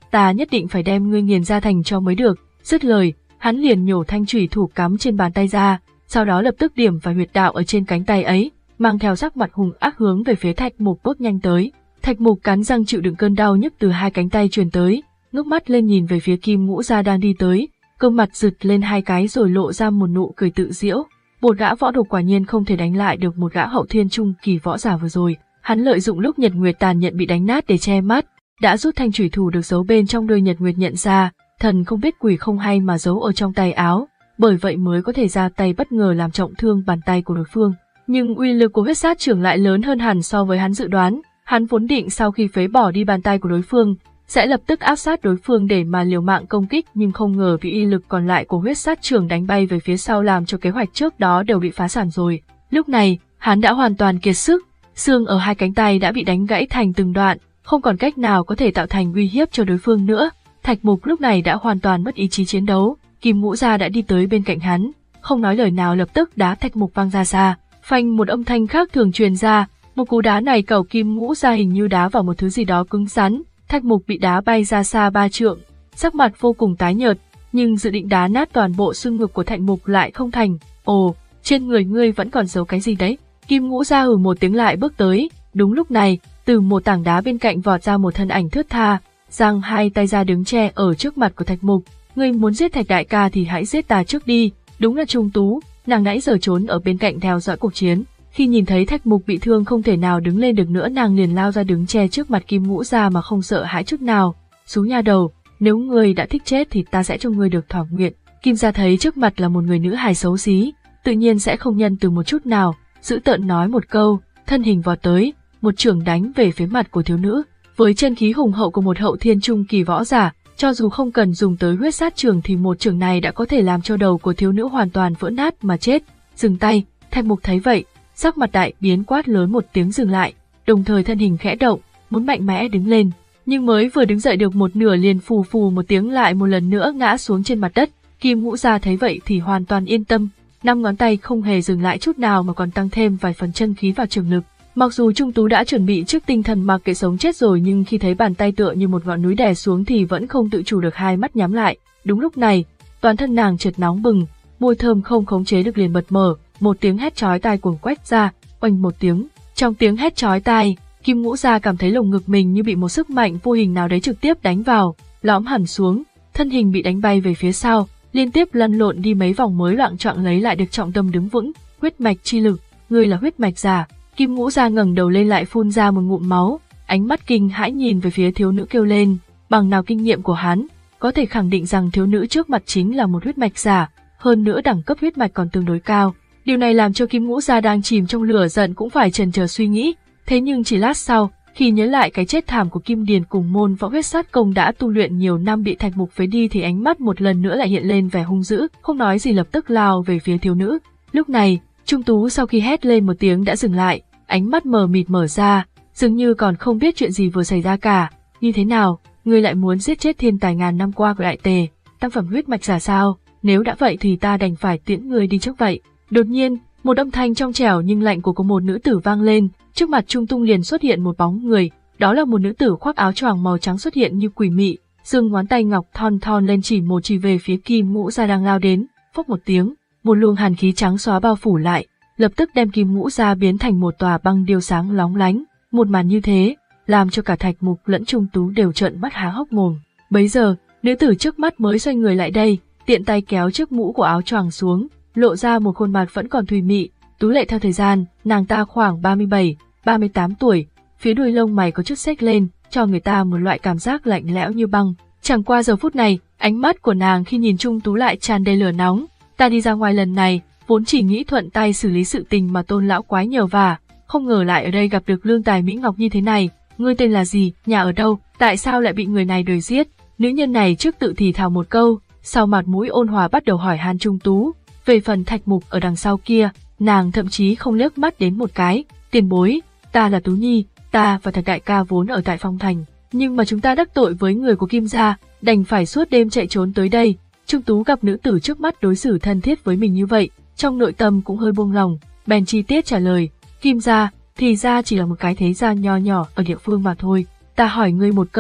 S1: ta nhất định phải đem ngươi nghiền ra thành cho mới được. Dứt lời, hắn liền nhổ thanh chủy thủ cắm trên bàn tay ra, sau đó lập tức điểm vào huyệt đạo ở trên cánh tay ấy, mang theo sắc mặt hung ác hướng về phía Thạch Mục bước nhanh tới. Thạch Mục cắn răng chịu đựng cơn đau nhức từ hai cánh tay truyền tới, ngước mắt lên nhìn về phía Kim Ngũ Gia đang đi tới, gương mặt rực lên hai cái rồi lộ ra một nụ cười tự giễu. Một gã võ độc quả nhiên không thể đánh lại được một gã hậu thiên trung kỳ võ giả vừa rồi. Hắn lợi dụng lúc Nhật Nguyệt tàn nhận bị đánh nát để che mắt, đã rút thanh chủy thủ được giấu bên trong đôi Nhật Nguyệt nhận ra, thần không biết quỷ không hay mà giấu ở trong tay áo, bởi vậy mới có thể ra tay bất ngờ làm trọng thương bàn tay của đối phương. Nhưng uy lực của huyết sát trưởng lại lớn hơn hẳn so với hắn dự đoán. Hắn vốn định sau khi phế bỏ đi bàn tay của đối phương, sẽ lập tức áp sát đối phương để mà liều mạng công kích, nhưng không ngờ vì uy lực còn lại của huyết sát trưởng đánh bay về phía sau làm cho kế hoạch trước đó đều bị phá sản rồi. Lúc này, hắn đã hoàn toàn kiệt sức, xương ở hai cánh tay đã bị đánh gãy thành từng đoạn, không còn cách nào có thể tạo thành uy hiếp cho đối phương nữa. Thạch Mục lúc này đã hoàn toàn mất ý chí chiến đấu. Kim Ngũ Gia đã đi tới bên cạnh hắn, không nói lời nào lập tức đá Thạch Mục văng ra xa. Phanh, một âm thanh khác thường truyền ra, một cú đá này cầu Kim Ngũ Gia hình như đá vào một thứ gì đó cứng rắn. Thạch Mục bị đá bay ra xa ba trượng, sắc mặt vô cùng tái nhợt, nhưng dự định đá nát toàn bộ xương ngực của Thạch Mục lại không thành. Ồ, trên người ngươi vẫn còn giấu cái gì đấy? Kim Ngũ Gia hừ một tiếng lại bước tới. Đúng lúc này, từ một tảng đá bên cạnh vọt ra một thân ảnh thướt tha, giang hai tay ra đứng che ở trước mặt của Thạch Mục. Ngươi muốn giết Thạch đại ca thì hãy giết ta trước đi. Đúng là Trung Tú, nàng nãy giờ trốn ở bên cạnh theo dõi cuộc chiến. Khi nhìn thấy Thạch Mục bị thương không thể nào đứng lên được nữa, nàng liền lao ra đứng che trước mặt Kim Ngũ Gia mà không sợ hãi chút nào. Xú nha đầu, nếu ngươi đã thích chết thì ta sẽ cho ngươi được thỏa nguyện. Kim Gia thấy trước mặt là một người nữ hài xấu xí, tự nhiên sẽ không nhân từ một chút nào, dữ tợn nói một câu, thân hình vọt tới, một chưởng đánh về phía mặt của thiếu nữ. Với chân khí hùng hậu của một hậu thiên trung kỳ võ giả, cho dù không cần dùng tới huyết sát chưởng thì một chưởng này đã có thể làm cho đầu của thiếu nữ hoàn toàn vỡ nát mà chết. Dừng tay. Thạch Mục thấy vậy, sắc mặt đại biến, quát lớn một tiếng dừng lại, đồng thời thân hình khẽ động, muốn mạnh mẽ đứng lên, nhưng mới vừa đứng dậy được một nửa liền phù phù một tiếng lại một lần nữa ngã xuống trên mặt đất. Kim Ngũ Gia thấy vậy thì hoàn toàn yên tâm, năm ngón tay không hề dừng lại chút nào mà còn tăng thêm vài phần chân khí vào trường lực. Mặc dù Trung Tú đã chuẩn bị trước tinh thần mặc kệ sống chết rồi, nhưng khi thấy bàn tay tựa như một ngọn núi đè xuống thì vẫn không tự chủ được hai mắt nhắm lại. Đúng lúc này, toàn thân nàng chợt nóng bừng, môi thơm không khống chế được liền bật mở, một tiếng hét chói tai cuồng quét ra, oanh một tiếng. Trong tiếng hét chói tai, Kim Ngũ Gia cảm thấy lồng ngực mình như bị một sức mạnh vô hình nào đấy trực tiếp đánh vào, lõm hẳn xuống, thân hình bị đánh bay về phía sau, liên tiếp lăn lộn đi mấy vòng mới loạng choạng lấy lại được trọng tâm đứng vững. Huyết mạch chi lực, ngươi là huyết mạch giả. Kim Ngũ Gia ngẩng đầu lên lại phun ra một ngụm máu, ánh mắt kinh hãi nhìn về phía thiếu nữ kêu lên, bằng nào kinh nghiệm của hắn, có thể khẳng định rằng thiếu nữ trước mặt chính là một huyết mạch giả, hơn nữa đẳng cấp huyết mạch còn tương đối cao. Điều này làm cho Kim Ngũ Gia đang chìm trong lửa giận cũng phải chần chờ suy nghĩ, thế nhưng chỉ lát sau, khi nhớ lại cái chết thảm của Kim Điền cùng môn võ huyết sát công đã tu luyện nhiều năm bị Thạch Mục phế đi thì ánh mắt một lần nữa lại hiện lên vẻ hung dữ, không nói gì lập tức lao về phía thiếu nữ. Lúc này, Trung Tú sau khi hét lên một tiếng đã dừng lại, ánh mắt mờ mịt mở ra, dường như còn không biết chuyện gì vừa xảy ra cả. Như thế nào, ngươi lại muốn giết chết thiên tài ngàn năm qua của Đại Tề, tam phẩm huyết mạch giả sao? Nếu đã vậy thì ta đành phải tiễn ngươi đi trước vậy. Đột nhiên, một âm thanh trong trẻo nhưng lạnh của, của một nữ tử vang lên, trước mặt Trung Tung liền xuất hiện một bóng người, đó là một nữ tử khoác áo choàng màu trắng xuất hiện như quỷ mị, giương ngón tay ngọc thon thon lên chỉ một chỉ về phía Kim Ngũ Gia đang lao đến. Phốc một tiếng, một luồng hàn khí trắng xóa bao phủ lại, lập tức đem Kim Ngũ Gia biến thành một tòa băng điêu sáng lóng lánh. Một màn như thế, làm cho cả Thạch Mục lẫn Trung Tú đều trợn mắt há hốc mồm. Bấy giờ, nữ tử trước mắt mới xoay người lại đây, tiện tay kéo chiếc mũ của áo choàng xuống, lộ ra một khuôn mặt vẫn còn thùy mị, tú lệ theo thời gian. Nàng ta khoảng ba mươi bảy, ba mươi tám tuổi, phía đuôi lông mày có chút xếch lên, cho người ta một loại cảm giác lạnh lẽo như băng. Chẳng qua giờ phút này, ánh mắt của nàng khi nhìn Trung Tú lại tràn đầy lửa nóng. Ta đi ra ngoài lần này, vốn chỉ nghĩ thuận tay xử lý sự tình mà Tôn lão quái nhờ vả, không ngờ lại ở đây gặp được lương tài mỹ ngọc như thế này. Ngươi tên là gì, nhà ở đâu, tại sao lại bị người này đuổi giết? Nữ nhân này trước tự thì thào một câu, sau mặt mũi ôn hòa bắt đầu hỏi han Trung Tú. Về phần Thạch Mục ở đằng sau kia, nàng thậm chí không liếc mắt đến một cái. Tiền bối, ta là Tú Nhi, ta và Thạch đại ca vốn ở tại Phong Thành, nhưng mà chúng ta đắc tội với người của Kim gia, đành phải suốt đêm chạy trốn tới đây. Trung Tú gặp nữ tử trước mắt đối xử thân thiết với mình như vậy, trong nội tâm cũng hơi buông lòng, bèn chi tiết trả lời, Kim gia, thì ra chỉ là một cái thế gia nho nhỏ ở địa phương mà thôi. Ta hỏi ngươi một câu,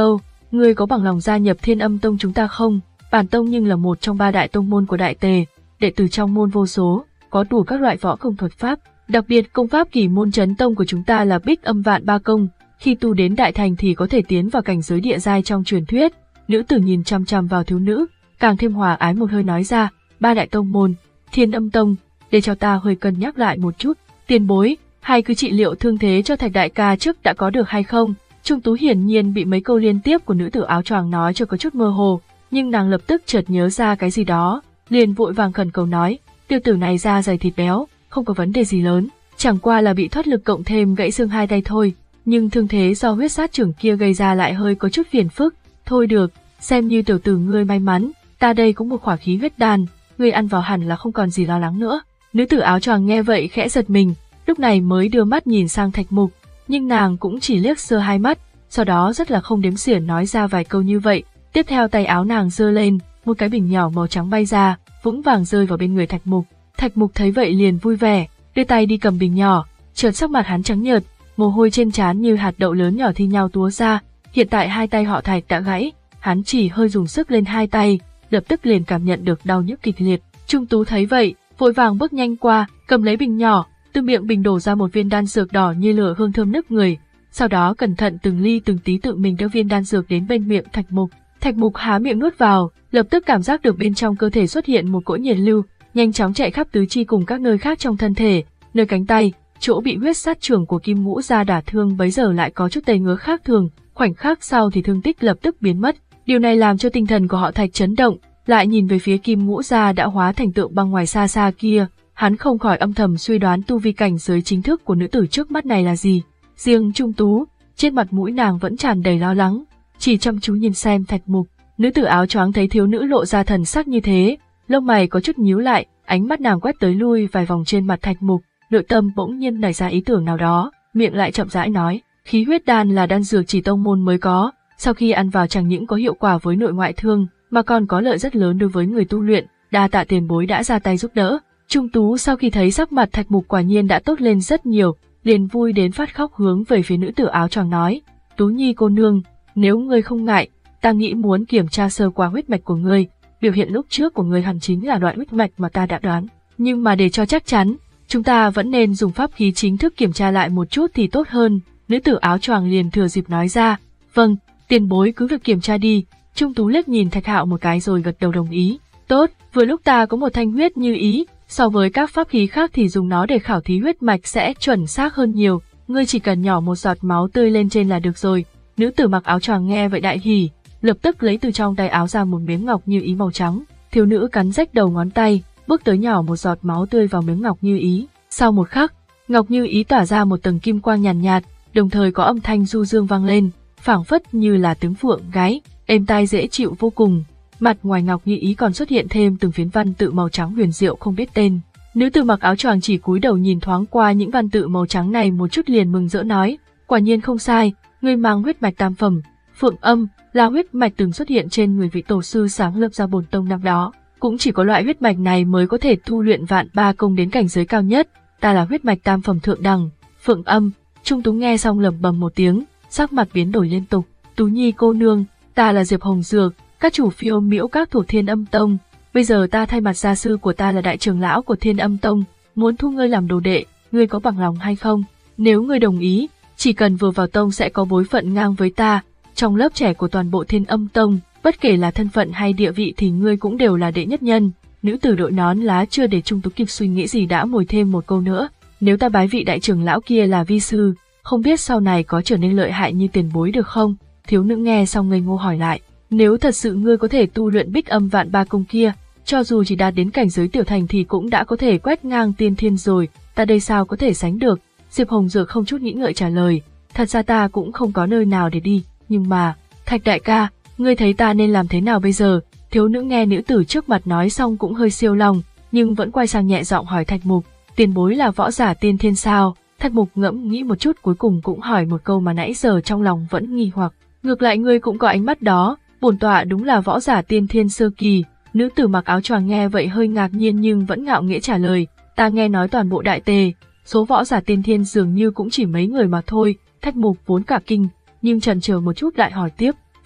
S1: ngươi có bằng lòng gia nhập Thiên Âm Tông chúng ta không? Bản tông nhưng là một trong ba đại tông môn của Đại Tề, đệ tử trong môn vô số, có đủ các loại võ công thuật pháp, đặc biệt công pháp kỳ môn chấn tông của chúng ta là Bích Âm Vạn Ba Công, khi tu đến đại thành thì có thể tiến vào cảnh giới địa giai trong truyền thuyết. Nữ tử nhìn chăm chăm vào thiếu nữ, càng thêm hòa ái một hơi nói ra, ba đại tông môn, Thiên Âm Tông, để cho ta hơi cân nhắc lại một chút, tiền bối, hay cứ trị liệu thương thế cho Thạch đại ca trước đã có được hay không? Trung Tú hiển nhiên bị mấy câu liên tiếp của nữ tử áo choàng nói cho có chút mơ hồ, nhưng nàng lập tức chợt nhớ ra cái gì đó, liền vội vàng khẩn cầu nói, tiêu tử này da dày thịt béo, không có vấn đề gì lớn, chẳng qua là bị thoát lực cộng thêm gãy xương hai tay thôi, nhưng thương thế do huyết sát trưởng kia gây ra lại hơi có chút phiền phức. Thôi được, xem như tiểu tử ngươi may mắn, ta đây cũng một khỏa khí huyết đan, ngươi ăn vào hẳn là không còn gì lo lắng nữa. Nữ tử áo choàng nghe vậy khẽ giật mình, lúc này mới đưa mắt nhìn sang Thạch Mục, nhưng nàng cũng chỉ liếc sơ hai mắt, sau đó rất là không đếm xỉa nói ra vài câu như vậy. Tiếp theo tay áo nàng giơ lên, một cái bình nhỏ màu trắng bay ra, vững vàng rơi vào bên người Thạch Mục. Thạch Mục thấy vậy liền vui vẻ, đưa tay đi cầm bình nhỏ, chợt sắc mặt hắn trắng nhợt, mồ hôi trên trán như hạt đậu lớn nhỏ thi nhau túa ra. Hiện tại hai tay họ Thạch đã gãy, hắn chỉ hơi dùng sức lên hai tay, lập tức liền cảm nhận được đau nhức kịch liệt. Trung Tú thấy vậy, vội vàng bước nhanh qua, cầm lấy bình nhỏ, từ miệng bình đổ ra một viên đan dược đỏ như lửa hương thơm nức người, sau đó cẩn thận từng ly từng tí tự mình đưa viên đan dược đến bên miệng Thạch Mục. Thạch Mục há miệng nuốt vào, lập tức cảm giác được bên trong cơ thể xuất hiện một cỗ nhiệt lưu, nhanh chóng chạy khắp tứ chi cùng các nơi khác trong thân thể, nơi cánh tay, chỗ bị huyết sát trưởng của Kim Ngũ Gia đả thương bấy giờ lại có chút tê ngứa khác thường, khoảnh khắc sau thì thương tích lập tức biến mất. Điều này làm cho tinh thần của họ Thạch chấn động, lại nhìn về phía Kim Ngũ Gia đã hóa thành tượng băng ngoài xa xa kia, hắn không khỏi âm thầm suy đoán tu vi cảnh giới chính thức của nữ tử trước mắt này là gì. Riêng Trung Tú, trên mặt mũi nàng vẫn tràn đầy lo lắng, chỉ chăm chú nhìn xem Thạch Mục. Nữ tử áo choáng thấy thiếu nữ lộ ra thần sắc như thế, lông mày có chút nhíu lại, ánh mắt nàng quét tới lui vài vòng trên mặt Thạch Mục, nội tâm bỗng nhiên nảy ra ý tưởng nào đó, miệng lại chậm rãi nói, khí huyết đan là đan dược chỉ tông môn mới có, sau khi ăn vào chẳng những có hiệu quả với nội ngoại thương, mà còn có lợi rất lớn đối với người tu luyện, đa tạ tiền bối đã ra tay giúp đỡ. Trung Tú sau khi thấy sắc mặt Thạch Mục quả nhiên đã tốt lên rất nhiều, liền vui đến phát khóc hướng về phía nữ tử áo choàng nói, Tú Nhi cô nương, nếu ngươi không ngại, ta nghĩ muốn kiểm tra sơ qua huyết mạch của ngươi, biểu hiện lúc trước của ngươi hẳn chính là loại huyết mạch mà ta đã đoán, nhưng mà để cho chắc chắn, chúng ta vẫn nên dùng pháp khí chính thức kiểm tra lại một chút thì tốt hơn. Nữ tử áo choàng liền thừa dịp nói ra, vâng, tiền bối cứ việc kiểm tra đi. Trung Tú liếc nhìn Thạch Hạo một cái rồi gật đầu đồng ý, tốt, vừa lúc ta có một thanh huyết như ý, so với các pháp khí khác thì dùng nó để khảo thí huyết mạch sẽ chuẩn xác hơn nhiều, ngươi chỉ cần nhỏ một giọt máu tươi lên trên là được rồi. Nữ tử mặc áo choàng nghe vậy đại hỉ, lập tức lấy từ trong tay áo ra một miếng ngọc như ý màu trắng, thiếu nữ cắn rách đầu ngón tay, bước tới nhỏ một giọt máu tươi vào miếng ngọc như ý. Sau một khắc, ngọc như ý tỏa ra một tầng kim quang nhàn nhạt, nhạt, đồng thời có âm thanh du dương vang lên, phảng phất như là tiếng phượng gáy, êm tai dễ chịu vô cùng. Mặt ngoài ngọc như ý còn xuất hiện thêm từng phiến văn tự màu trắng huyền diệu không biết tên. Nữ tử mặc áo choàng chỉ cúi đầu nhìn thoáng qua những văn tự màu trắng này một chút liền mừng rỡ nói, quả nhiên không sai, ngươi mang huyết mạch tam phẩm, phượng âm, là huyết mạch từng xuất hiện trên người vị tổ sư sáng lập ra bổn tông năm đó. Cũng chỉ có loại huyết mạch này mới có thể tu luyện vạn ba công đến cảnh giới cao nhất, ta là huyết mạch tam phẩm thượng đẳng, phượng âm. Trung Tú nghe xong lẩm bẩm một tiếng, sắc mặt biến đổi liên tục, Tú Nhi cô nương, ta là Diệp Hồng Dược, các chủ phiêu miễu các thuộc Thiên Âm Tông, bây giờ ta thay mặt gia sư của ta là đại trưởng lão của Thiên Âm Tông, muốn thu ngươi làm đồ đệ, ngươi có bằng lòng hay không? Nếu ngươi đồng ý, chỉ cần vừa vào tông sẽ có bối phận ngang với ta, trong lớp trẻ của toàn bộ Thiên Âm Tông, bất kể là thân phận hay địa vị thì ngươi cũng đều là đệ nhất nhân. Nữ tử đội nón lá chưa để Trung Tú kịp suy nghĩ gì đã bồi thêm một câu nữa, nếu ta bái vị đại trưởng lão kia là vi sư, không biết sau này có trở nên lợi hại như tiền bối được không? Thiếu nữ nghe xong ngây ngô hỏi lại, nếu thật sự ngươi có thể tu luyện bích âm vạn ba công kia, cho dù chỉ đạt đến cảnh giới tiểu thành thì cũng đã có thể quét ngang tiên thiên rồi, ta đây sao có thể sánh được? Diệp Hồng Dược không chút nghĩ ngợi trả lời, thật ra ta cũng không có nơi nào để đi, nhưng mà, Thạch đại ca, ngươi thấy ta nên làm thế nào bây giờ? Thiếu nữ nghe nữ tử trước mặt nói xong cũng hơi siêu lòng, nhưng vẫn quay sang nhẹ giọng hỏi Thạch Mục, tiền bối là võ giả tiên thiên sao? Thạch Mục ngẫm nghĩ một chút cuối cùng cũng hỏi một câu mà nãy giờ trong lòng vẫn nghi hoặc, ngược lại ngươi cũng có ánh mắt đó, bổn tọa đúng là võ giả tiên thiên sơ kỳ. Nữ tử mặc áo choàng nghe vậy hơi ngạc nhiên nhưng vẫn ngạo nghễ trả lời, ta nghe nói toàn bộ Đại Tề, số võ giả tiên thiên dường như cũng chỉ mấy người mà thôi. Thạch Mục vốn cả kinh, nhưng chần chờ một chút lại hỏi tiếp,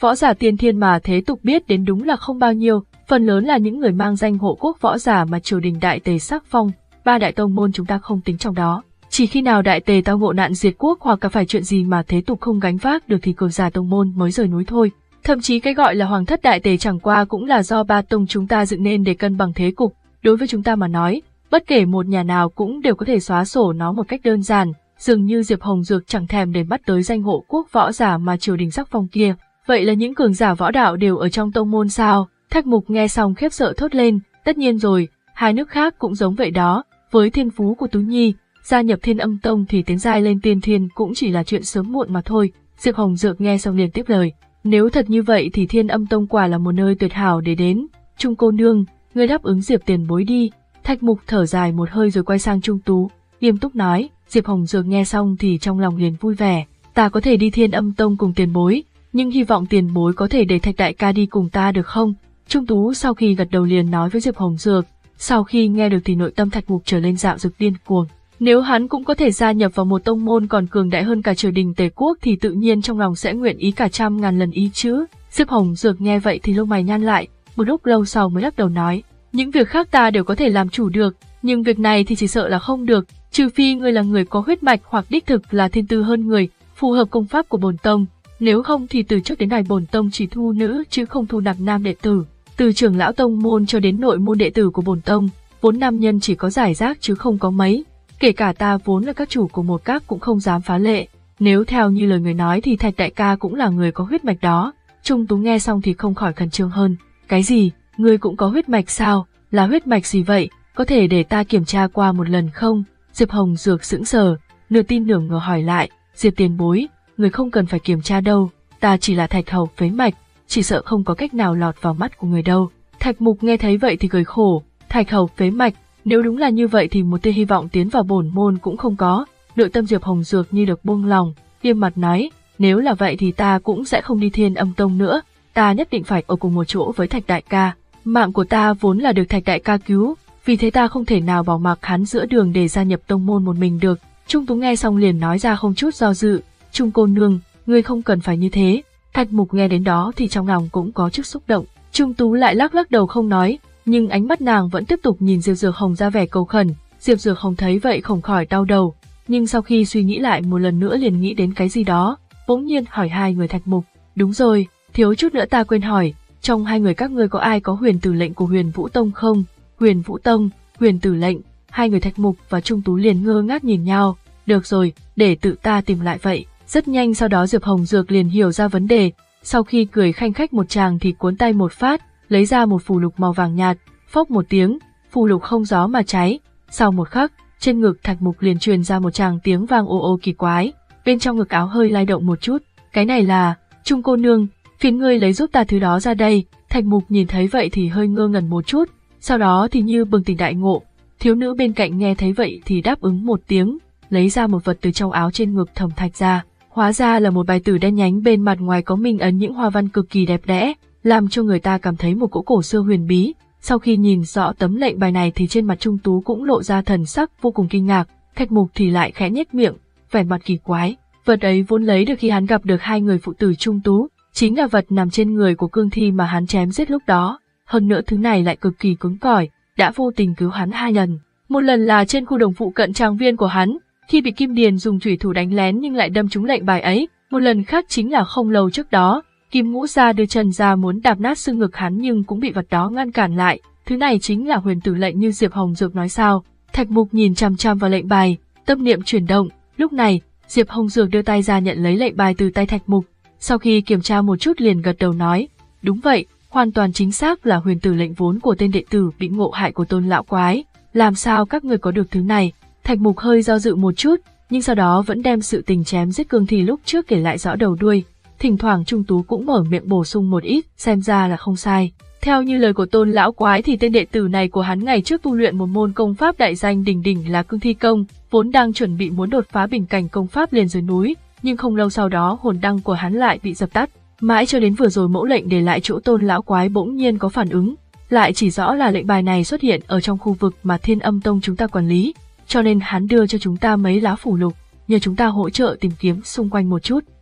S1: Võ giả tiên thiên mà thế tục biết đến đúng là không bao nhiêu, phần lớn là những người mang danh hộ quốc võ giả mà triều đình Đại Tề sắc phong, ba đại tông môn chúng ta không tính trong đó. Chỉ khi nào Đại Tề tao ngộ nạn diệt quốc hoặc cả phải chuyện gì mà thế tục không gánh vác được thì cường giả tông môn mới rời núi thôi. Thậm chí cái gọi là hoàng thất Đại Tề chẳng qua cũng là do ba tông chúng ta dựng nên để cân bằng thế cục. Đối với chúng ta mà nói, bất kể một nhà nào cũng đều có thể xóa sổ nó một cách đơn giản, dường như Diệp Hồng Dược chẳng thèm để mắt tới danh hộ quốc võ giả mà triều đình sắc phong kia. Vậy là những cường giả võ đạo đều ở trong tông môn sao? Thạch Mục nghe xong khiếp sợ thốt lên, tất nhiên rồi, hai nước khác cũng giống vậy đó, với thiên phú của Tú Nhi, gia nhập Thiên Âm Tông thì tiến giai lên tiên thiên cũng chỉ là chuyện sớm muộn mà thôi. Diệp Hồng Dược nghe xong liền tiếp lời, nếu thật như vậy thì Thiên Âm Tông quả là một nơi tuyệt hảo để đến. Trung cô nương, ngươi đáp ứng Diệp tiền bối đi. Thạch Mục thở dài một hơi rồi quay sang Trung Tú, nghiêm túc nói. Diệp Hồng Dược nghe xong thì trong lòng liền vui vẻ, ta có thể đi Thiên Âm Tông cùng tiền bối, nhưng hy vọng tiền bối có thể để Thạch đại ca đi cùng ta được không? Trung Tú sau khi gật đầu liền nói với Diệp Hồng Dược, sau khi nghe được thì nội tâm Thạch Mục trở lên dạo dực điên cuồng. Nếu hắn cũng có thể gia nhập vào một tông môn còn cường đại hơn cả triều đình Tề quốc thì tự nhiên trong lòng sẽ nguyện ý cả trăm ngàn lần ý chứ. Diệp Hồng Dược nghe vậy thì lông mày nhăn lại, một lúc lâu sau mới lắc đầu nói, những việc khác ta đều có thể làm chủ được, nhưng việc này thì chỉ sợ là không được, trừ phi ngươi là người có huyết mạch hoặc đích thực là thiên tư hơn người, phù hợp công pháp của bổn tông, nếu không thì từ trước đến nay bổn tông chỉ thu nữ chứ không thu nạp nam đệ tử. Từ trưởng lão tông môn cho đến nội môn đệ tử của bổn tông, vốn nam nhân chỉ có giải rác chứ không có mấy, kể cả ta vốn là các chủ của một các cũng không dám phá lệ. Nếu theo như lời người nói thì Thạch đại ca cũng là người có huyết mạch đó. Trung Tú nghe xong thì không khỏi khẩn trương hơn. Cái gì? Ngươi cũng có huyết mạch sao? Là huyết mạch gì vậy? Có thể để ta kiểm tra qua một lần không? Diệp Hồng Dược sững sờ, nửa tin nửa ngờ hỏi lại. Diệp tiền bối, người không cần phải kiểm tra đâu, ta chỉ là thạch hầu phế mạch, chỉ sợ không có cách nào lọt vào mắt của người đâu. Thạch Mục nghe thấy vậy thì cười khổ, thạch hầu phế mạch, nếu đúng là như vậy thì một tia hy vọng tiến vào bổn môn cũng không có. Nội tâm Diệp Hồng Dược như được buông lòng, nghiêm mặt nói, nếu là vậy thì ta cũng sẽ không đi Thiên Âm Tông nữa, ta nhất định phải ở cùng một chỗ với Thạch đại ca. Mạng của ta vốn là được Thạch đại ca cứu, vì thế ta không thể nào bỏ mặc hắn giữa đường để gia nhập tông môn một mình được. Trung Tú nghe xong liền nói ra không chút do dự, Trung cô nương, ngươi không cần phải như thế. Thạch Mục nghe đến đó thì trong lòng cũng có chút xúc động. Trung Tú lại lắc lắc đầu không nói, nhưng ánh mắt nàng vẫn tiếp tục nhìn Diệp Dược Hồng ra vẻ cầu khẩn. Diệp Dược Hồng thấy vậy không khỏi đau đầu, nhưng sau khi suy nghĩ lại một lần nữa liền nghĩ đến cái gì đó, bỗng nhiên hỏi hai người Thạch Mục, đúng rồi, thiếu chút nữa ta quên hỏi, trong hai người các ngươi có ai có huyền tử lệnh của Huyền Vũ Tông không? Huyền Vũ Tông, huyền tử lệnh, hai người Thạch Mục và Trung Tú liền ngơ ngác nhìn nhau. Được rồi, để tự ta tìm lại vậy. Rất nhanh sau đó Diệp Hồng Dược liền hiểu ra vấn đề, sau khi cười khanh khách một tràng thì cuốn tay một phát, lấy ra một phù lục màu vàng nhạt, phốc một tiếng, phù lục không gió mà cháy. Sau một khắc, trên ngực Thạch Mục liền truyền ra một tràng tiếng vang ô ô kỳ quái, bên trong ngực áo hơi lay động một chút. Cái này là, Trung cô nương, phiền ngươi lấy giúp ta thứ đó ra đây. Thạch Mục nhìn thấy vậy thì hơi ngơ ngẩn một chút, sau đó thì như bừng tỉnh đại ngộ. Thiếu nữ bên cạnh nghe thấy vậy thì đáp ứng một tiếng, lấy ra một vật từ trong áo trên ngực Thẩm Thạch ra. Hóa ra là một bài tử đen nhánh, bên mặt ngoài có minh ấn những hoa văn cực kỳ đẹp đẽ, làm cho người ta cảm thấy một cỗ cổ xưa huyền bí. Sau khi nhìn rõ tấm lệnh bài này thì trên mặt Trung Tú cũng lộ ra thần sắc vô cùng kinh ngạc, Thạch Mục thì lại khẽ nhếch miệng, vẻ mặt kỳ quái. Vật ấy vốn lấy được khi hắn gặp được hai người phụ tử Trung Tú, chính là vật nằm trên người của cương thi mà hắn chém giết lúc đó. Hơn nữa thứ này lại cực kỳ cứng cỏi, đã vô tình cứu hắn hai lần. Một lần là trên khu đồng phụ cận trang viên của hắn, khi bị Kim Điền dùng chủy thủ đánh lén nhưng lại đâm trúng lệnh bài ấy. Một lần khác chính là không lâu trước đó, Kim Ngũ Gia đưa chân ra muốn đạp nát xương ngực hắn nhưng cũng bị vật đó ngăn cản lại. Thứ này chính là huyền tử lệnh như Diệp Hồng Dược nói sao? Thạch Mục nhìn chằm chằm vào lệnh bài, tâm niệm chuyển động. Lúc này, Diệp Hồng Dược đưa tay ra nhận lấy lệnh bài từ tay Thạch Mục. Sau khi kiểm tra một chút liền gật đầu nói, đúng vậy, hoàn toàn chính xác là huyền tử lệnh vốn của tên đệ tử bị ngộ hại của Tôn lão quái. Làm sao các người có được thứ này? Thạch Mục hơi do dự một chút, nhưng sau đó vẫn đem sự tình chém giết cương thi lúc trước kể lại rõ đầu đuôi. Thỉnh thoảng Trung Tú cũng mở miệng bổ sung một ít, xem ra là không sai. Theo như lời của Tôn lão quái thì tên đệ tử này của hắn ngày trước tu luyện một môn công pháp đại danh đỉnh đỉnh là Cương Thi Công, vốn đang chuẩn bị muốn đột phá bình cảnh công pháp liền dưới núi, nhưng không lâu sau đó hồn đăng của hắn lại bị dập tắt. Mãi cho đến vừa rồi mẫu lệnh để lại chỗ Tôn lão quái bỗng nhiên có phản ứng, lại chỉ rõ là lệnh bài này xuất hiện ở trong khu vực mà Thiên Âm Tông chúng ta quản lý, cho nên hắn đưa cho chúng ta mấy lá phù lục, nhờ chúng ta hỗ trợ tìm kiếm xung quanh một chút.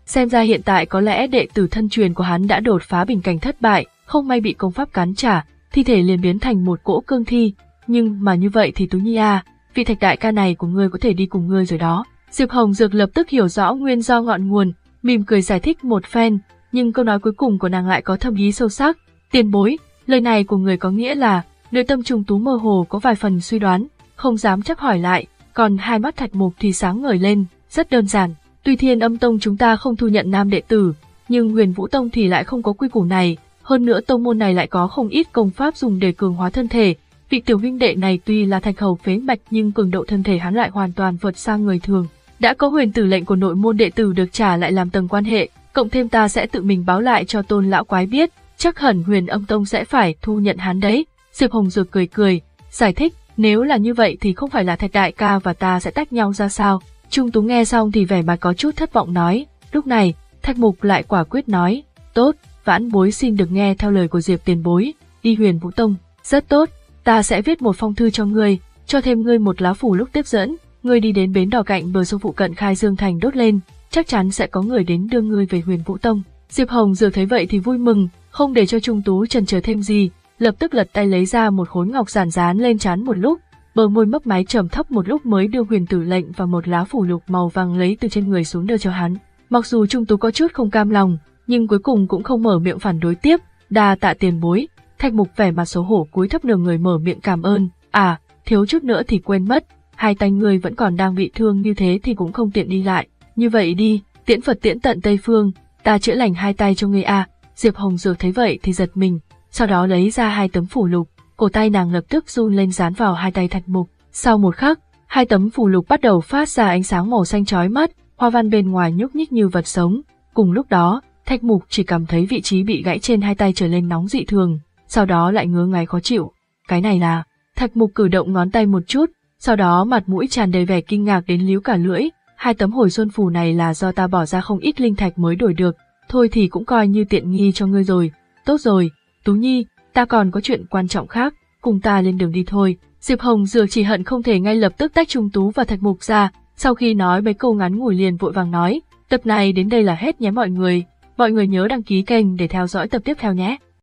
S1: Xem ra hiện tại có lẽ đệ tử thân truyền của hắn đã đột phá bình cảnh thất bại, không may bị công pháp cắn trả, thi thể liền biến thành một cỗ cương thi. Nhưng mà như vậy thì Tú Nhi à, vị Thạch đại ca này của ngươi có thể đi cùng ngươi rồi đó. Diệp Hồng Dược lập tức hiểu rõ nguyên do ngọn nguồn, mỉm cười giải thích một phen, nhưng câu nói cuối cùng của nàng lại có thâm ý sâu sắc. Tiền bối, lời này của người có nghĩa là, nội tâm Trùng Tú mơ hồ có vài phần suy đoán, không dám chắc hỏi lại, còn hai mắt Thạch Mục thì sáng ngời lên, rất đơn giản. Tuy Thiên Âm Tông chúng ta không thu nhận nam đệ tử, nhưng Huyền Vũ Tông thì lại không có quy củ này, hơn nữa tông môn này lại có không ít công pháp dùng để cường hóa thân thể. Vị tiểu huynh đệ này tuy là thạch hầu phế mạch nhưng cường độ thân thể hắn lại hoàn toàn vượt xa người thường. Đã có huyền tử lệnh của nội môn đệ tử được trả lại làm tầng quan hệ, cộng thêm ta sẽ tự mình báo lại cho Tôn lão quái biết, chắc hẳn Huyền Âm Tông sẽ phải thu nhận hắn đấy. Diệp Hồng Dược cười cười, giải thích, nếu là như vậy thì không phải là Thạch đại ca và ta sẽ tách nhau ra sao? Trung Tú nghe xong thì vẻ mặt có chút thất vọng nói. Lúc này, Thạch Mục lại quả quyết nói, tốt, vãn bối xin được nghe theo lời của Diệp tiền bối, đi Huyền Vũ Tông. Rất tốt, ta sẽ viết một phong thư cho ngươi, cho thêm ngươi một lá phủ lúc tiếp dẫn, ngươi đi đến bến đò cạnh bờ sông phụ cận Khai Dương Thành đốt lên, chắc chắn sẽ có người đến đưa ngươi về Huyền Vũ Tông. Diệp Hồng Dược thấy vậy thì vui mừng, không để cho Trung Tú chần chờ thêm gì, lập tức lật tay lấy ra một khối ngọc giản dán lên trán một lúc, bờ môi mấp máy trầm thấp một lúc mới đưa huyền tử lệnh và một lá phủ lục màu vàng lấy từ trên người xuống đưa cho hắn. Mặc dù Trung Tú có chút không cam lòng, nhưng cuối cùng cũng không mở miệng phản đối tiếp. Đa tạ tiền bối. Thạch Mục vẻ mặt xấu hổ cúi thấp nửa người mở miệng cảm ơn. À, thiếu chút nữa thì quên mất, hai tay người vẫn còn đang bị thương như thế thì cũng không tiện đi lại. Như vậy đi, tiễn Phật tiễn tận Tây Phương, ta chữa lành hai tay cho ngươi à. Diệp Hồng Dược thấy vậy thì giật mình, sau đó lấy ra hai tấm phủ lục, cổ tay nàng lập tức run lên dán vào hai tay Thạch Mục. Sau một khắc, hai tấm phù lục bắt đầu phát ra ánh sáng màu xanh chói mắt, hoa văn bên ngoài nhúc nhích như vật sống. Cùng lúc đó, Thạch Mục chỉ cảm thấy vị trí bị gãy trên hai tay trở lên nóng dị thường, sau đó lại ngứa ngáy khó chịu. Cái này là... Thạch Mục cử động ngón tay một chút, sau đó mặt mũi tràn đầy vẻ kinh ngạc đến líu cả lưỡi. Hai tấm hồi xuân phù này là do ta bỏ ra không ít linh thạch mới đổi được, thôi thì cũng coi như tiện nghi cho ngươi rồi. Tốt rồi, Tú Nhi, ta còn có chuyện quan trọng khác, cùng ta lên đường đi thôi. Diệp Hồng Dược chỉ hận không thể ngay lập tức tách Trung Tú và Thạch Mục ra, sau khi nói mấy câu ngắn ngủi liền vội vàng nói, tập này đến đây là hết nhé mọi người, mọi người nhớ đăng ký kênh để theo dõi tập tiếp theo nhé.